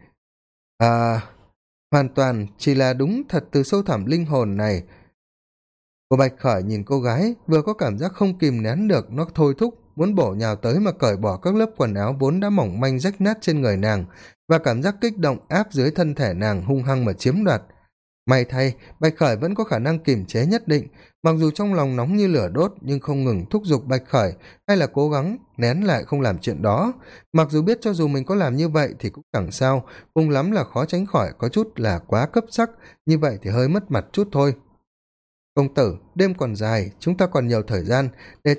hoàn toàn chỉ là đúng thật từ sâu thẳm linh hồn này của Bạch Khởi. Nhìn cô gái vừa có cảm giác không kìm nén được, nó thôi thúc muốn bổ nhào tới mà cởi bỏ các lớp quần áo vốn đã mỏng manh rách nát trên người nàng, và cảm giác kích động áp dưới thân thể nàng hung hăng mà chiếm đoạt. May thay, Bạch Khởi vẫn có khả năng kiềm chế nhất định, mặc dù trong lòng nóng như lửa đốt nhưng không ngừng thúc giục Bạch Khởi hay là cố gắng nén lại không làm chuyện đó. Mặc dù biết cho dù mình có làm như vậy thì cũng chẳng sao, cùng lắm là khó tránh khỏi có chút là quá cấp sắc, như vậy thì hơi mất mặt chút thôi. Công tử, đêm còn dài, chúng ta còn nhiều thời gian,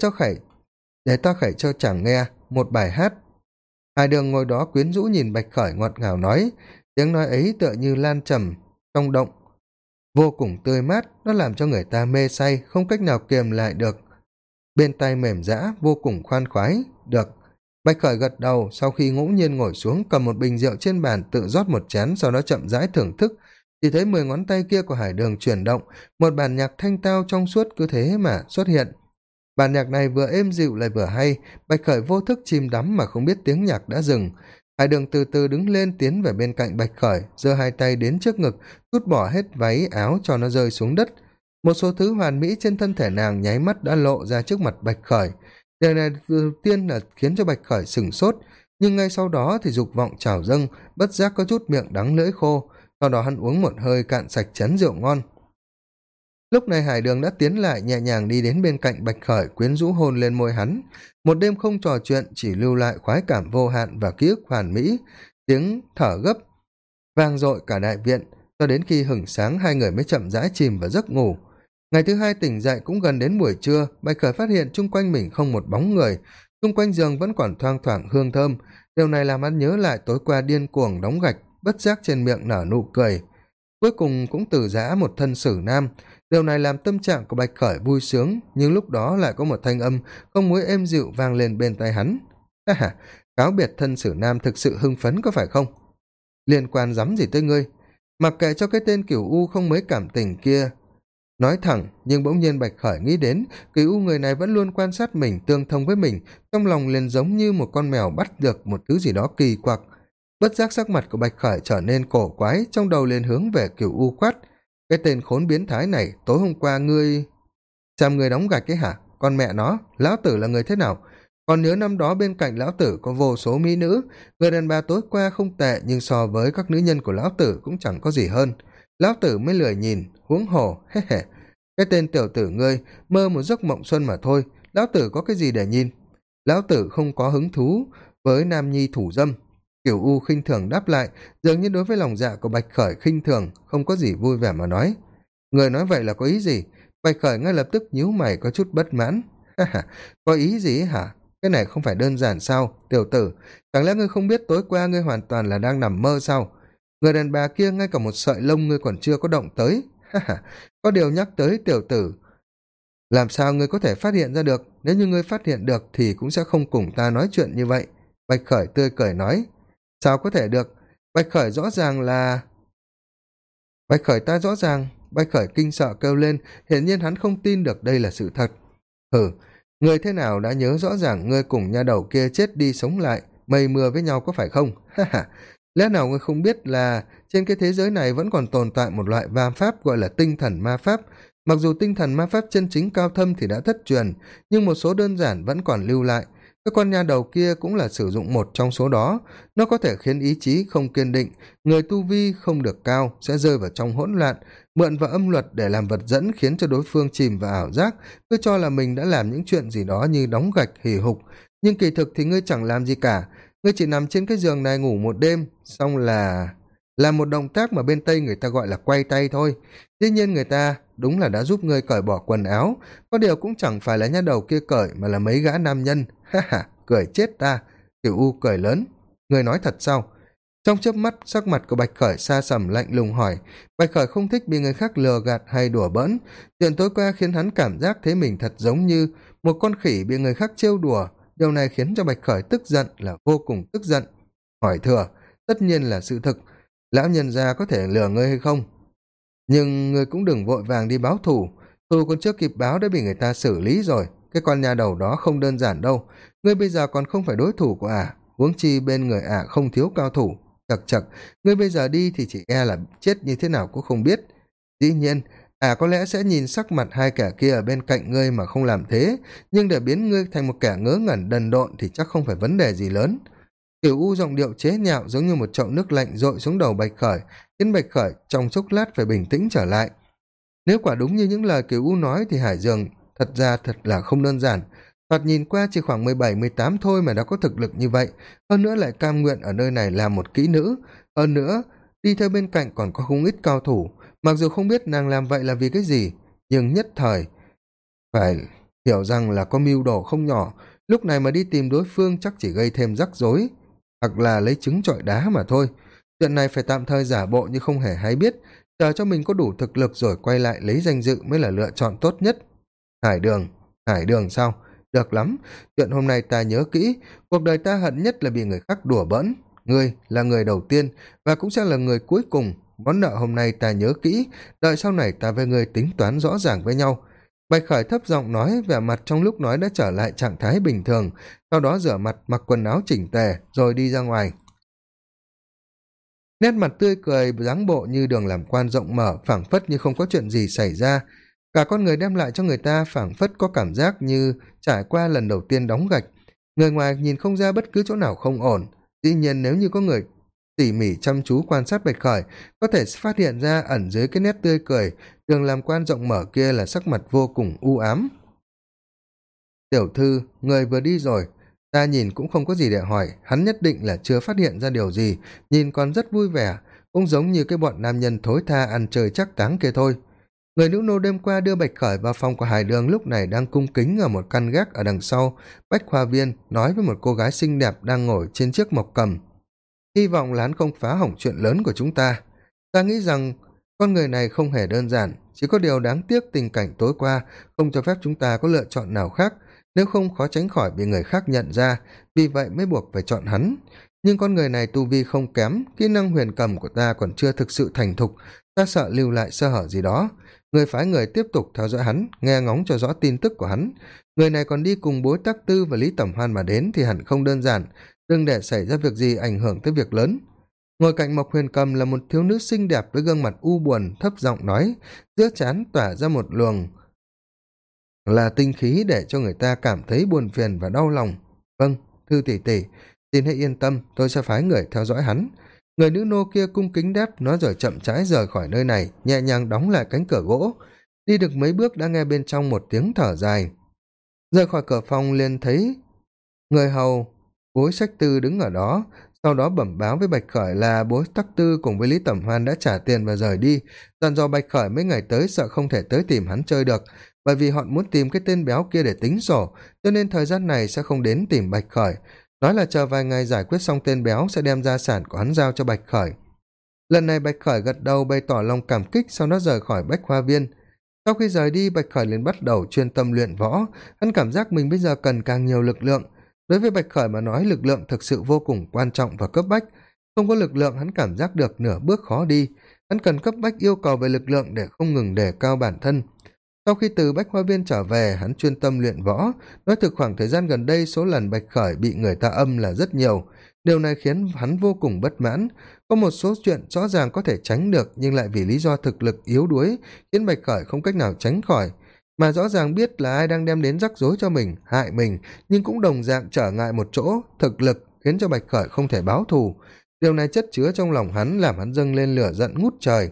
để ta khẩy cho chàng nghe một bài hát. Hải Đường ngồi đó quyến rũ nhìn Bạch Khởi ngọt ngào nói, tiếng nói ấy tựa như lan trầm trong động, vô cùng tươi mát, nó làm cho người ta mê say, không cách nào kiềm lại được. Bên tai mềm dã, vô cùng khoan khoái. Được. Bạch Khởi gật đầu, sau khi ngẫu nhiên ngồi xuống cầm một bình rượu trên bàn tự rót một chén, sau đó chậm rãi thưởng thức. Chỉ thấy 10 ngón tay kia của Hải Đường chuyển động, một bản nhạc thanh tao trong suốt cứ thế mà xuất hiện. Bản nhạc này vừa êm dịu lại vừa hay, Bạch Khởi vô thức chìm đắm mà không biết tiếng nhạc đã dừng. Hải Đường từ từ đứng lên tiến về bên cạnh Bạch Khởi, giơ hai tay đến trước ngực, rút bỏ hết váy áo cho nó rơi xuống đất. Một số thứ hoàn mỹ trên thân thể nàng nháy mắt đã lộ ra trước mặt Bạch Khởi. Điều này đầu tiên là khiến cho Bạch Khởi sửng sốt, nhưng ngay sau đó thì dục vọng trào dâng, bất giác có chút miệng đắng lưỡi khô. Sau đó hắn uống một hơi cạn sạch chén rượu ngon. Lúc này Hải Đường đã tiến lại, nhẹ nhàng đi đến bên cạnh Bạch Khởi, quyến rũ hôn lên môi hắn. Một đêm không trò chuyện, chỉ lưu lại khoái cảm vô hạn và ký ức hoàn mỹ. Tiếng thở gấp vang dội cả đại viện, cho đến khi hửng sáng hai người mới chậm rãi chìm vào giấc ngủ. Ngày thứ hai tỉnh dậy cũng gần đến buổi trưa, Bạch Khởi phát hiện chung quanh mình không một bóng người, xung quanh giường vẫn còn thoang thoảng hương thơm. Điều này làm hắn nhớ lại tối qua điên cuồng đóng gạch, bất giác trên miệng nở nụ cười. Cuối cùng cũng từ giã một thân sử nam. Điều này làm tâm trạng của Bạch Khởi vui sướng, nhưng lúc đó lại có một thanh âm không múi êm dịu vang lên bên tai hắn. Ha ha, cáo biệt thân sử nam thực sự hưng phấn có phải không? Liên quan rắm gì tới ngươi? Mặc kệ cho cái tên Cửu U không mấy cảm tình kia nói thẳng, nhưng bỗng nhiên Bạch Khởi nghĩ đến Cửu U người này vẫn luôn quan sát mình, tương thông với mình, trong lòng liền giống như một con mèo bắt được một thứ gì đó kỳ quặc. Bất giác sắc mặt của Bạch Khởi trở nên cổ quái, trong đầu liền hướng về Cửu U quát, cái tên khốn biến thái này, tối hôm qua ngươi xem ngươi đóng gạch ấy hả? Con mẹ nó, lão tử là người thế nào? Còn nhớ năm đó bên cạnh lão tử có vô số mỹ nữ, người đàn bà tối qua không tệ, nhưng so với các nữ nhân của lão tử cũng chẳng có gì hơn. Lão tử mới lười nhìn, huống hồ, hê hê. Cái tên tiểu tử ngươi mơ một giấc mộng xuân mà thôi, lão tử có cái gì để nhìn? Lão tử không có hứng thú với nam nhi thủ dâm. Cửu U khinh thường đáp lại, dường như đối với lòng dạ của Bạch Khởi khinh thường, không có gì vui vẻ mà nói. Người nói vậy là có ý gì? Bạch Khởi ngay lập tức nhíu mày có chút bất mãn. Ha ha, có ý gì hả? Cái này không phải đơn giản sao, tiểu tử? Chẳng lẽ ngươi không biết tối qua ngươi hoàn toàn là đang nằm mơ sao? Người đàn bà kia ngay cả một sợi lông ngươi còn chưa có động tới. Ha ha, có điều nhắc tới tiểu tử. Làm sao ngươi có thể phát hiện ra được? Nếu như ngươi phát hiện được thì cũng sẽ không cùng ta nói chuyện như vậy. Bạch Khởi tươi cười nói. Sao có thể được? Bạch Khởi rõ ràng là... Bạch Khởi ta rõ ràng. Bạch Khởi kinh sợ kêu lên, hiển nhiên hắn không tin được đây là sự thật. Hừ, người thế nào đã nhớ rõ ràng ngươi cùng nha đầu kia chết đi sống lại, mây mưa với nhau có phải không? Ha ha, lẽ nào ngươi không biết là trên cái thế giới này vẫn còn tồn tại một loại ma pháp gọi là tinh thần ma pháp. Mặc dù tinh thần ma pháp chân chính cao thâm thì đã thất truyền, nhưng một số đơn giản vẫn còn lưu lại. cái con nha đầu kia cũng là sử dụng một trong số đó. Nó có thể khiến ý chí không kiên định, người tu vi không được cao sẽ rơi vào trong hỗn loạn, mượn vào âm luật để làm vật dẫn khiến cho đối phương chìm vào ảo giác, cứ cho là mình đã làm những chuyện gì đó như đóng gạch hì hục. Nhưng kỳ thực thì ngươi chẳng làm gì cả, ngươi chỉ nằm trên cái giường này ngủ một đêm, xong là làm một động tác mà bên Tây người ta gọi là quay tay thôi. Dĩ nhiên người ta đúng là đã giúp ngươi cởi bỏ quần áo, có điều cũng chẳng phải là nha đầu kia cởi mà là mấy gã nam nhân. Ha ha, cười chết ta. Tiểu U cười lớn. Ngươi nói thật sao? Trong chớp mắt, sắc mặt của Bạch Khởi xa sầm lạnh lùng hỏi. Bạch Khởi không thích bị người khác lừa gạt hay đùa bỡn. Chuyện tối qua khiến hắn cảm giác thấy mình thật giống như một con khỉ bị người khác trêu đùa. Điều này khiến cho Bạch Khởi tức giận, là vô cùng tức giận. Hỏi thừa, tất nhiên là sự thực. Lão nhân gia có thể lừa ngươi hay không? Nhưng ngươi cũng đừng vội vàng đi báo thù. Thù còn chưa kịp báo đã bị người ta xử lý rồi. Cái con nhà đầu đó không đơn giản đâu. Ngươi bây giờ còn không phải đối thủ của ả. Huống chi bên người ả không thiếu cao thủ. Chật chật, ngươi bây giờ đi thì chỉ e là chết như thế nào cũng không biết. Dĩ nhiên, ả có lẽ sẽ nhìn sắc mặt hai kẻ kia ở bên cạnh ngươi mà không làm thế, nhưng để biến ngươi thành một kẻ ngớ ngẩn đần độn thì chắc không phải vấn đề gì lớn. Tiểu U giọng điệu chế nhạo giống như một chậu nước lạnh dội xuống đầu Bạch Khởi, khiến Bạch Khởi trong chốc lát phải bình tĩnh trở lại. Nếu quả đúng như những lời Tiểu U nói thì Hải Dương thật ra thật là không đơn giản. Thoạt nhìn qua chỉ khoảng 17-18 thôi mà đã có thực lực như vậy, hơn nữa lại cam nguyện ở nơi này làm một kỹ nữ, hơn nữa đi theo bên cạnh còn có không ít cao thủ. Mặc dù không biết nàng làm vậy là vì cái gì, nhưng nhất thời phải hiểu rằng là có mưu đồ không nhỏ. Lúc này mà đi tìm đối phương chắc chỉ gây thêm rắc rối, hoặc là lấy trứng trọi đá mà thôi. Chuyện này phải tạm thời giả bộ như không hề hay biết, chờ cho mình có đủ thực lực rồi quay lại lấy danh dự mới là lựa chọn tốt nhất. Hải đường sao? Được lắm, chuyện hôm nay ta nhớ kỹ, cuộc đời ta hận nhất là bị người khác đùa bỡn. Ngươi là người đầu tiên và cũng sẽ là người cuối cùng. Món nợ hôm nay ta nhớ kỹ, đợi sau này ta với ngươi tính toán rõ ràng với nhau. Bạch Khởi thấp giọng nói, vẻ mặt trong lúc nói đã trở lại trạng thái bình thường, sau đó rửa mặt, mặc quần áo chỉnh tề rồi đi ra ngoài. Nét mặt tươi cười, dáng bộ như đường làm quan rộng mở, phảng phất như không có chuyện gì xảy ra. Cả con người đem lại cho người ta phảng phất có cảm giác như trải qua lần đầu tiên đóng gạch. Người ngoài nhìn không ra bất cứ chỗ nào không ổn. Dĩ nhiên nếu như có người tỉ mỉ chăm chú quan sát Bạch Khởi, có thể phát hiện ra ẩn dưới cái nét tươi cười, đường làm quan rộng mở kia là sắc mặt vô cùng u ám. Tiểu thư, người vừa đi rồi, ta nhìn cũng không có gì để hỏi, hắn nhất định là chưa phát hiện ra điều gì, nhìn còn rất vui vẻ, cũng giống như cái bọn nam nhân thối tha ăn chơi chắc táng kia thôi. Người nữ nô đêm qua đưa Bạch Khởi vào phòng của Hải Đường lúc này đang cung kính ở một căn gác ở đằng sau Bách Hoa Viên, nói với một cô gái xinh đẹp đang ngồi trên chiếc mộc cầm. Hy vọng là hắn không phá hỏng chuyện lớn của chúng ta. Ta nghĩ rằng con người này không hề đơn giản, chỉ có điều đáng tiếc tình cảnh tối qua không cho phép chúng ta có lựa chọn nào khác, nếu không khó tránh khỏi bị người khác nhận ra, vì vậy mới buộc phải chọn hắn. Nhưng con người này tu vi không kém, kỹ năng huyền cầm của ta còn chưa thực sự thành thục, ta sợ lưu lại sơ hở gì đó. Người phái người tiếp tục theo dõi hắn, nghe ngóng cho rõ tin tức của hắn. Người này còn đi cùng Bối Tắc Tư và Lý Tẩm Hoan mà đến thì hẳn không đơn giản, đừng để xảy ra việc gì ảnh hưởng tới việc lớn. Ngồi cạnh Mộc Huyền Cầm là một thiếu nữ xinh đẹp với gương mặt u buồn, thấp giọng nói, giữa trán tỏa ra một luồng là tinh khí để cho người ta cảm thấy buồn phiền và đau lòng. Vâng, Thư tỷ tỷ, xin hãy yên tâm, tôi sẽ phái người theo dõi hắn. Người nữ nô kia cung kính đáp, nói rồi chậm rãi rời khỏi nơi này, nhẹ nhàng đóng lại cánh cửa gỗ. Đi được mấy bước đã nghe bên trong một tiếng thở dài. Rời khỏi cửa phòng liền thấy người hầu Bối Sách Tư đứng ở đó, sau đó bẩm báo với Bạch Khởi là Bối Tắc Tư cùng với Lý Tẩm Hoan đã trả tiền và rời đi, dặn dò Bạch Khởi mấy ngày tới sợ không thể tới tìm hắn chơi được, bởi vì họ muốn tìm cái tên béo kia để tính sổ, cho nên thời gian này sẽ không đến tìm Bạch Khởi, nói là chờ vài ngày giải quyết xong tên béo sẽ đem gia sản của hắn giao cho Bạch Khởi. Lần này Bạch Khởi gật đầu bày tỏ lòng cảm kích, sau đó rời khỏi Bách Hoa Viên. Sau khi rời đi, Bạch Khởi liền bắt đầu chuyên tâm luyện võ, hắn cảm giác mình bây giờ cần càng nhiều lực lượng. Đối với Bạch Khởi mà nói, lực lượng thực sự vô cùng quan trọng và cấp bách, không có lực lượng hắn cảm giác được nửa bước khó đi, hắn cần cấp bách yêu cầu về lực lượng để không ngừng đề cao bản thân. Sau khi từ Bách Hoa Viên trở về, hắn chuyên tâm luyện võ, nói thực khoảng thời gian gần đây số lần Bạch Khởi bị người ta âm là rất nhiều, điều này khiến hắn vô cùng bất mãn. Có một số chuyện rõ ràng có thể tránh được nhưng lại vì lý do thực lực yếu đuối khiến Bạch Khởi không cách nào tránh khỏi. mà rõ ràng biết là ai đang đem đến rắc rối cho mình, hại mình, nhưng cũng đồng dạng trở ngại một chỗ, thực lực khiến cho Bạch Khởi không thể báo thù. Điều này chất chứa trong lòng hắn làm hắn dâng lên lửa giận ngút trời.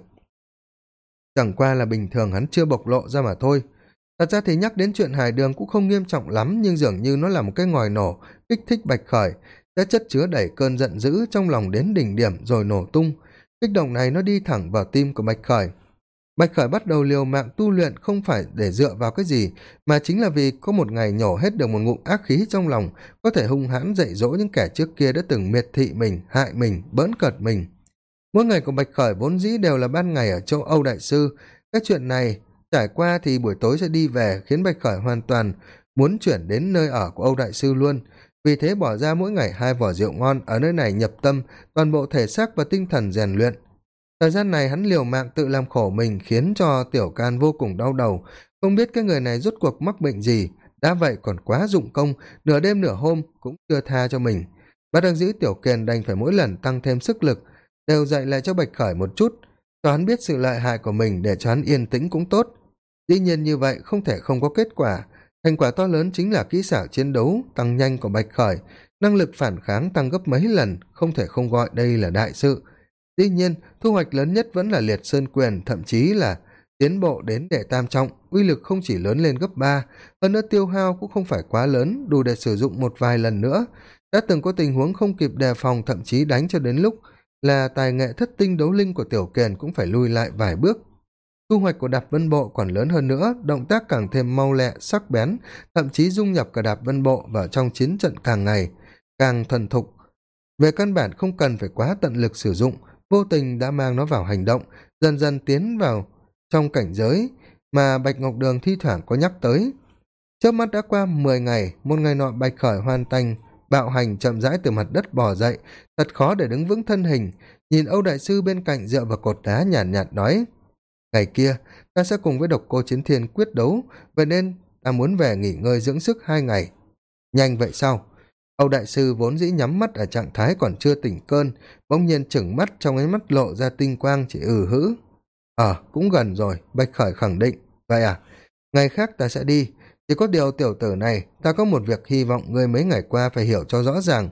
Chẳng qua là bình thường hắn chưa bộc lộ ra mà thôi. Thật ra thì nhắc đến chuyện hài đường cũng không nghiêm trọng lắm, nhưng dường như nó là một cái ngòi nổ, kích thích Bạch Khởi, đã chất chứa đẩy cơn giận dữ trong lòng đến đỉnh điểm rồi nổ tung. Kích động này nó đi thẳng vào tim của Bạch Khởi. Bạch Khởi bắt đầu liều mạng tu luyện không phải để dựa vào cái gì, mà chính là vì có một ngày nhổ hết được một ngụm ác khí trong lòng, có thể hung hãn dạy dỗ những kẻ trước kia đã từng miệt thị mình, hại mình, bỡn cợt mình. Mỗi ngày của Bạch Khởi vốn dĩ đều là ban ngày ở châu Âu Đại Sư. Cái chuyện này trải qua thì buổi tối sẽ đi về, khiến Bạch Khởi hoàn toàn muốn chuyển đến nơi ở của Âu Đại Sư luôn. Vì thế bỏ ra mỗi ngày 2 vỏ rượu ngon ở nơi này nhập tâm toàn bộ thể xác và tinh thần rèn luyện. Thời gian này hắn liều mạng tự làm khổ mình, khiến cho Tiểu Can vô cùng đau đầu, không biết cái người này rốt cuộc mắc bệnh gì, đã vậy còn quá dụng công, nửa đêm nửa hôm cũng chưa tha cho mình. Bất đắc dĩ Tiểu Kiền đành phải mỗi lần tăng thêm sức lực, đều dạy lại cho Bạch Khởi một chút, cho hắn biết sự lợi hại của mình để cho hắn yên tĩnh cũng tốt. Dĩ nhiên như vậy không thể không có kết quả, thành quả to lớn chính là kỹ xảo chiến đấu tăng nhanh của Bạch Khởi, năng lực phản kháng tăng gấp mấy lần, không thể không gọi đây là đại sự. Tuy nhiên, thu hoạch lớn nhất vẫn là liệt sơn quyền, thậm chí là tiến bộ đến đệ tam trọng, uy lực không chỉ lớn lên gấp 3, hơn nữa tiêu hao cũng không phải quá lớn, đủ để sử dụng một vài lần nữa. Đã từng có tình huống không kịp đề phòng, thậm chí đánh cho đến lúc là tài nghệ thất tinh đấu linh của Tiểu Kiền cũng phải lui lại vài bước. Thu hoạch của Đạp Vân Bộ còn lớn hơn nữa, động tác càng thêm mau lẹ, sắc bén, thậm chí dung nhập cả Đạp Vân Bộ vào trong chiến trận càng ngày, càng thuần thục. Về căn bản không cần phải quá tận lực sử dụng, vô tình đã mang nó vào hành động, dần dần tiến vào trong cảnh giới mà Bạch Ngọc Đường thi thoảng có nhắc tới. Chớp mắt đã qua 10 ngày, một ngày nọ Bạch Khởi hoàn thành bạo hành chậm rãi từ mặt đất bò dậy, thật khó để đứng vững thân hình, nhìn Âu Đại Sư bên cạnh dựa vào cột đá nhàn nhạt nói: ngày kia ta sẽ cùng với Độc Cô Chiến Thiên quyết đấu, vậy nên ta muốn về nghỉ ngơi dưỡng sức 2 ngày. Nhanh vậy sao? Âu Đại Sư vốn dĩ nhắm mắt ở trạng thái còn chưa tỉnh cơn, bỗng nhiên chừng mắt, trong ánh mắt lộ ra tinh quang, chỉ hứ. Cũng gần rồi, Bạch Khởi khẳng định. Vậy à, ngày khác ta sẽ đi, chỉ có điều tiểu tử này, ta có một việc hy vọng ngươi mấy ngày qua phải hiểu cho rõ ràng.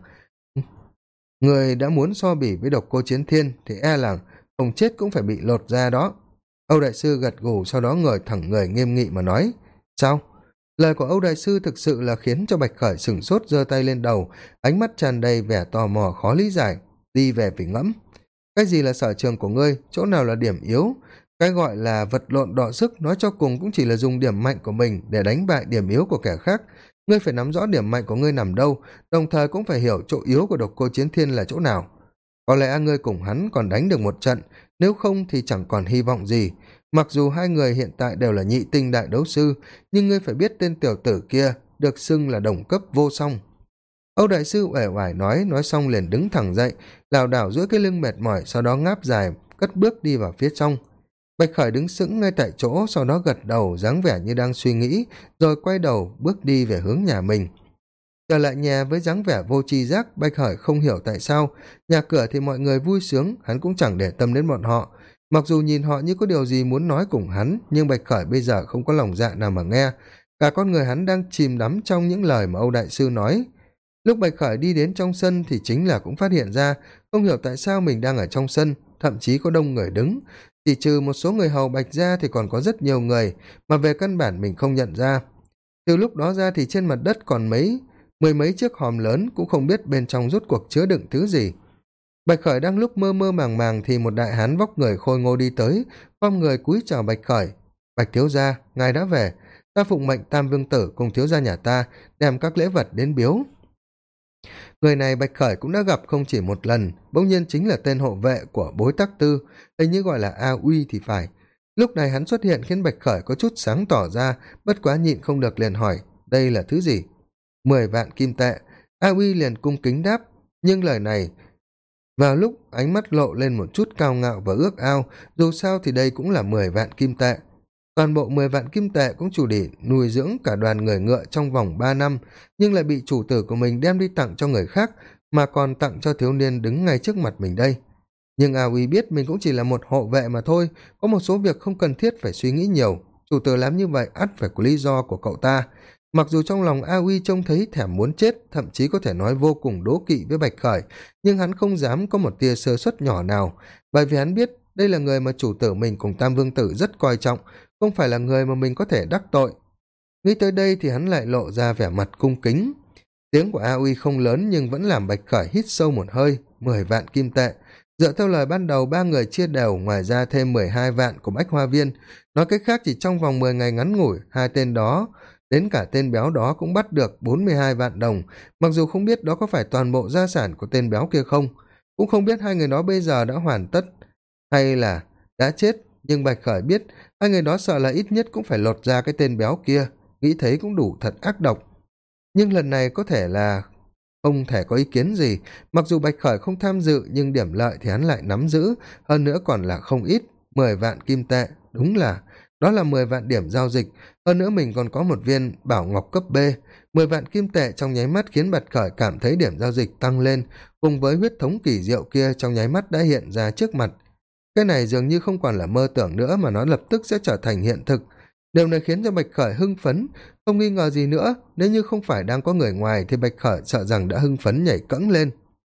Người đã muốn so bì với Độc Cô Chiến Thiên thì e là không chết cũng phải bị lột ra đó. Âu Đại Sư gật gù, sau đó ngồi thẳng người nghiêm nghị mà nói: sao? Lời của Âu Đại Sư thực sự là khiến cho Bạch Khởi sửng sốt, giơ tay lên đầu, ánh mắt tràn đầy vẻ tò mò khó lý giải, đi về vì ngẫm. Cái gì là sở trường của ngươi, chỗ nào là điểm yếu? Cái gọi là vật lộn đọ sức nói cho cùng cũng chỉ là dùng điểm mạnh của mình để đánh bại điểm yếu của kẻ khác. Ngươi phải nắm rõ điểm mạnh của ngươi nằm đâu, đồng thời cũng phải hiểu chỗ yếu của Độc Cô Chiến Thiên là chỗ nào. Có lẽ ngươi cùng hắn còn đánh được một trận, nếu không thì chẳng còn hy vọng gì. Mặc dù hai người hiện tại đều là nhị tinh đại đấu sư, nhưng ngươi phải biết tên tiểu tử kia được xưng là đồng cấp vô song. Âu Đại Sư uể oải nói xong liền đứng thẳng dậy, lảo đảo duỗi cái lưng mệt mỏi, sau đó ngáp dài, cất bước đi vào phía trong. Bạch Khởi đứng sững ngay tại chỗ, sau đó gật đầu, dáng vẻ như đang suy nghĩ, rồi quay đầu bước đi về hướng nhà mình. Trở lại nhà với dáng vẻ vô tri giác, Bạch Khởi không hiểu tại sao nhà cửa thì mọi người vui sướng, hắn cũng chẳng để tâm đến bọn họ. Mặc dù nhìn họ như có điều gì muốn nói cùng hắn, nhưng Bạch Khởi bây giờ không có lòng dạ nào mà nghe. Cả con người hắn đang chìm đắm trong những lời mà Âu Đại Sư nói. Lúc Bạch Khởi đi đến trong sân thì chính là cũng phát hiện ra không hiểu tại sao mình đang ở trong sân, thậm chí có đông người đứng. Chỉ trừ một số người hầu Bạch ra thì còn có rất nhiều người mà về căn bản mình không nhận ra. Từ lúc đó ra thì trên mặt đất còn mười mấy chiếc hòm lớn, cũng không biết bên trong rốt cuộc chứa đựng thứ gì. Bạch Khởi đang lúc mơ mơ màng màng thì một đại hán vóc người khôi ngô đi tới, khom người cúi chào Bạch Khởi. Bạch thiếu gia, ngài đã về, ta phụng mệnh Tam Vương Tử cùng thiếu gia nhà ta đem các lễ vật đến biếu. Người này Bạch Khởi cũng đã gặp không chỉ một lần, bỗng nhiên chính là tên hộ vệ của Bối Tắc Tư, hình như gọi là A Uy thì phải. Lúc này hắn xuất hiện khiến Bạch Khởi có chút sáng tỏ ra, bất quá nhịn không được liền hỏi, đây là thứ gì? 10 vạn kim tệ. A Uy liền cung kính đáp, nhưng lời này vào lúc ánh mắt lộ lên một chút cao ngạo và ước ao, dù sao thì đây cũng là 10 vạn kim tệ. Toàn bộ 10 vạn kim tệ cũng chủ để nuôi dưỡng cả đoàn người ngựa trong vòng 3 năm, nhưng lại bị chủ tử của mình đem đi tặng cho người khác, mà còn tặng cho thiếu niên đứng ngay trước mặt mình đây. Nhưng A Uy biết mình cũng chỉ là một hộ vệ mà thôi, có một số việc không cần thiết phải suy nghĩ nhiều. chủ tử làm như vậy ắt phải có lý do của cậu ta. Mặc dù trong lòng A Uy trông thấy thèm muốn chết, thậm chí có thể nói vô cùng đố kỵ với Bạch Khởi, nhưng hắn không dám có một tia sơ suất nhỏ nào, bởi vì hắn biết đây là người mà chủ tử mình cùng Tam Vương Tử rất coi trọng, không phải là người mà mình có thể đắc tội. Nghĩ tới đây thì hắn lại lộ ra vẻ mặt cung kính. Tiếng của A Uy không lớn nhưng vẫn làm Bạch Khởi hít sâu một hơi. 10 vạn kim tệ. Dựa theo lời ban đầu, ba người chia đều, ngoài ra thêm 12 vạn của Bách Hoa Viên. Nói cách khác, chỉ trong vòng 10 ngày ngắn ngủi, hai tên đó, đến cả tên béo đó cũng bắt được 42 vạn đồng. Mặc dù không biết đó có phải toàn bộ gia sản của tên béo kia không, cũng không biết hai người đó bây giờ đã hoàn tất hay là đã chết, nhưng Bạch Khởi biết hai người đó sợ là ít nhất cũng phải lột ra cái tên béo kia, nghĩ thấy cũng đủ thật ác độc. Nhưng lần này có thể là không thể có ý kiến gì, mặc dù Bạch Khởi không tham dự nhưng điểm lợi thì hắn lại nắm giữ, hơn nữa còn là không ít. 10 vạn kim tệ, đúng là đó là 10 vạn điểm giao dịch, hơn nữa mình còn có một viên bảo ngọc cấp B. 10 vạn kim tệ trong nháy mắt khiến Bạch Khởi cảm thấy điểm giao dịch tăng lên, cùng với huyết thống kỳ diệu kia trong nháy mắt đã hiện ra trước mặt. Cái này dường như không còn là mơ tưởng nữa mà nó lập tức sẽ trở thành hiện thực. Điều này khiến cho Bạch Khởi hưng phấn, không nghi ngờ gì nữa, nếu như không phải đang có người ngoài thì Bạch Khởi sợ rằng đã hưng phấn nhảy cẫng lên.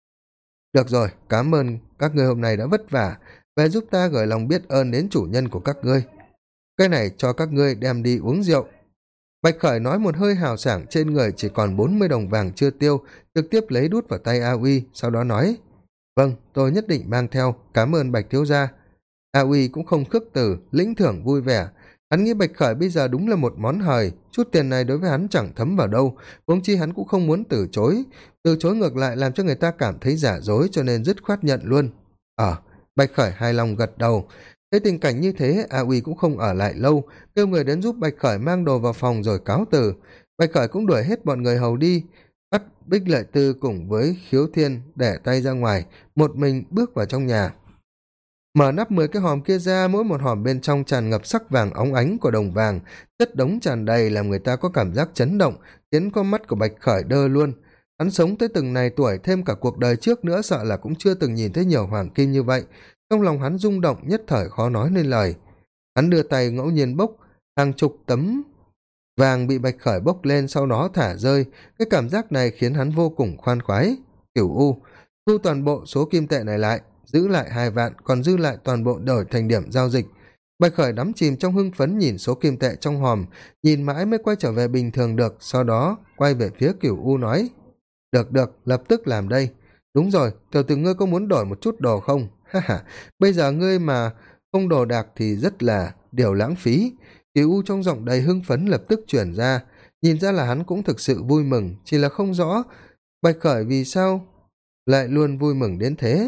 Được rồi, cảm ơn các ngươi hôm nay đã vất vả, về giúp ta gửi lòng biết ơn đến chủ nhân của các ngươi. Cái này cho các ngươi đem đi uống rượu. Bạch Khởi nói một hơi hào sảng, trên người chỉ còn 40 đồng vàng chưa tiêu, trực tiếp lấy đút vào tay A Uy, sau đó nói, vâng, tôi nhất định mang theo, cảm ơn Bạch thiếu gia. A Uy cũng không khước từ, lĩnh thưởng vui vẻ. Hắn nghĩ Bạch Khởi bây giờ đúng là một món hời, chút tiền này đối với hắn chẳng thấm vào đâu, huống chi hắn cũng không muốn từ chối ngược lại làm cho người ta cảm thấy giả dối, cho nên dứt khoát nhận luôn. Bạch Khởi hài lòng gật đầu. Thấy tình cảnh như thế, A Uy cũng không ở lại lâu, kêu người đến giúp Bạch Khởi mang đồ vào phòng rồi cáo từ. Bạch Khởi cũng đuổi hết bọn người hầu đi, bắt Bích Lệ Tư cùng với Khiếu Thiên để tay ra ngoài, một mình bước vào trong nhà. Mở nắp 10 cái hòm kia ra, mỗi một hòm bên trong tràn ngập sắc vàng óng ánh của đồng vàng, chất đống tràn đầy làm người ta có cảm giác chấn động, khiến con mắt của Bạch Khởi đơ luôn. Hắn sống tới từng này tuổi, thêm cả cuộc đời trước nữa, sợ là cũng chưa từng nhìn thấy nhiều hoàng kim như vậy. Trong lòng hắn rung động, nhất thời khó nói nên lời. Hắn đưa tay ngẫu nhiên bốc, hàng chục tấm vàng bị Bạch Khởi bốc lên, sau đó thả rơi. Cái cảm giác này khiến hắn vô cùng khoan khoái. Cửu U, thu toàn bộ số kim tệ này lại, giữ lại 2 vạn, còn dư lại toàn bộ đổi thành điểm giao dịch. Bạch Khởi đắm chìm trong hưng phấn nhìn số kim tệ trong hòm, nhìn mãi mới quay trở về bình thường được, sau đó quay về phía Cửu U nói, được, lập tức làm đây. Đúng rồi, tiểu tử ngươi có muốn đổi một chút đồ không? Ha ha, bây giờ ngươi mà không đồ đạc thì rất là điều lãng phí. Cửu U trong giọng đầy hưng phấn lập tức chuyển ra, nhìn ra là hắn cũng thực sự vui mừng, chỉ là không rõ Bạch Khởi vì sao lại luôn vui mừng đến thế.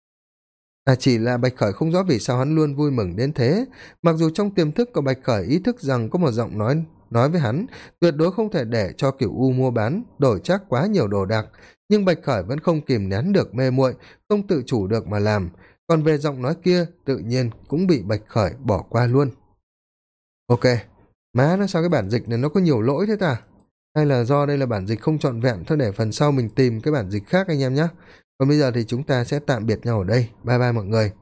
Chỉ là Bạch Khởi không rõ vì sao hắn luôn vui mừng đến thế, mặc dù trong tiềm thức của Bạch Khởi ý thức rằng có một giọng nói với hắn, tuyệt đối không thể để cho Cửu U mua bán, đổi trác quá nhiều đồ đạc, nhưng Bạch Khởi vẫn không kìm nén được mê muội, không tự chủ được mà làm, còn về giọng nói kia, tự nhiên cũng bị Bạch Khởi bỏ qua luôn. Ok, má nó sao cái bản dịch này nó có nhiều lỗi thế ta? Hay là do đây là bản dịch không trọn vẹn, thôi để phần sau mình tìm cái bản dịch khác anh em nhé. Còn bây giờ thì chúng ta sẽ tạm biệt nhau ở đây. Bye bye mọi người.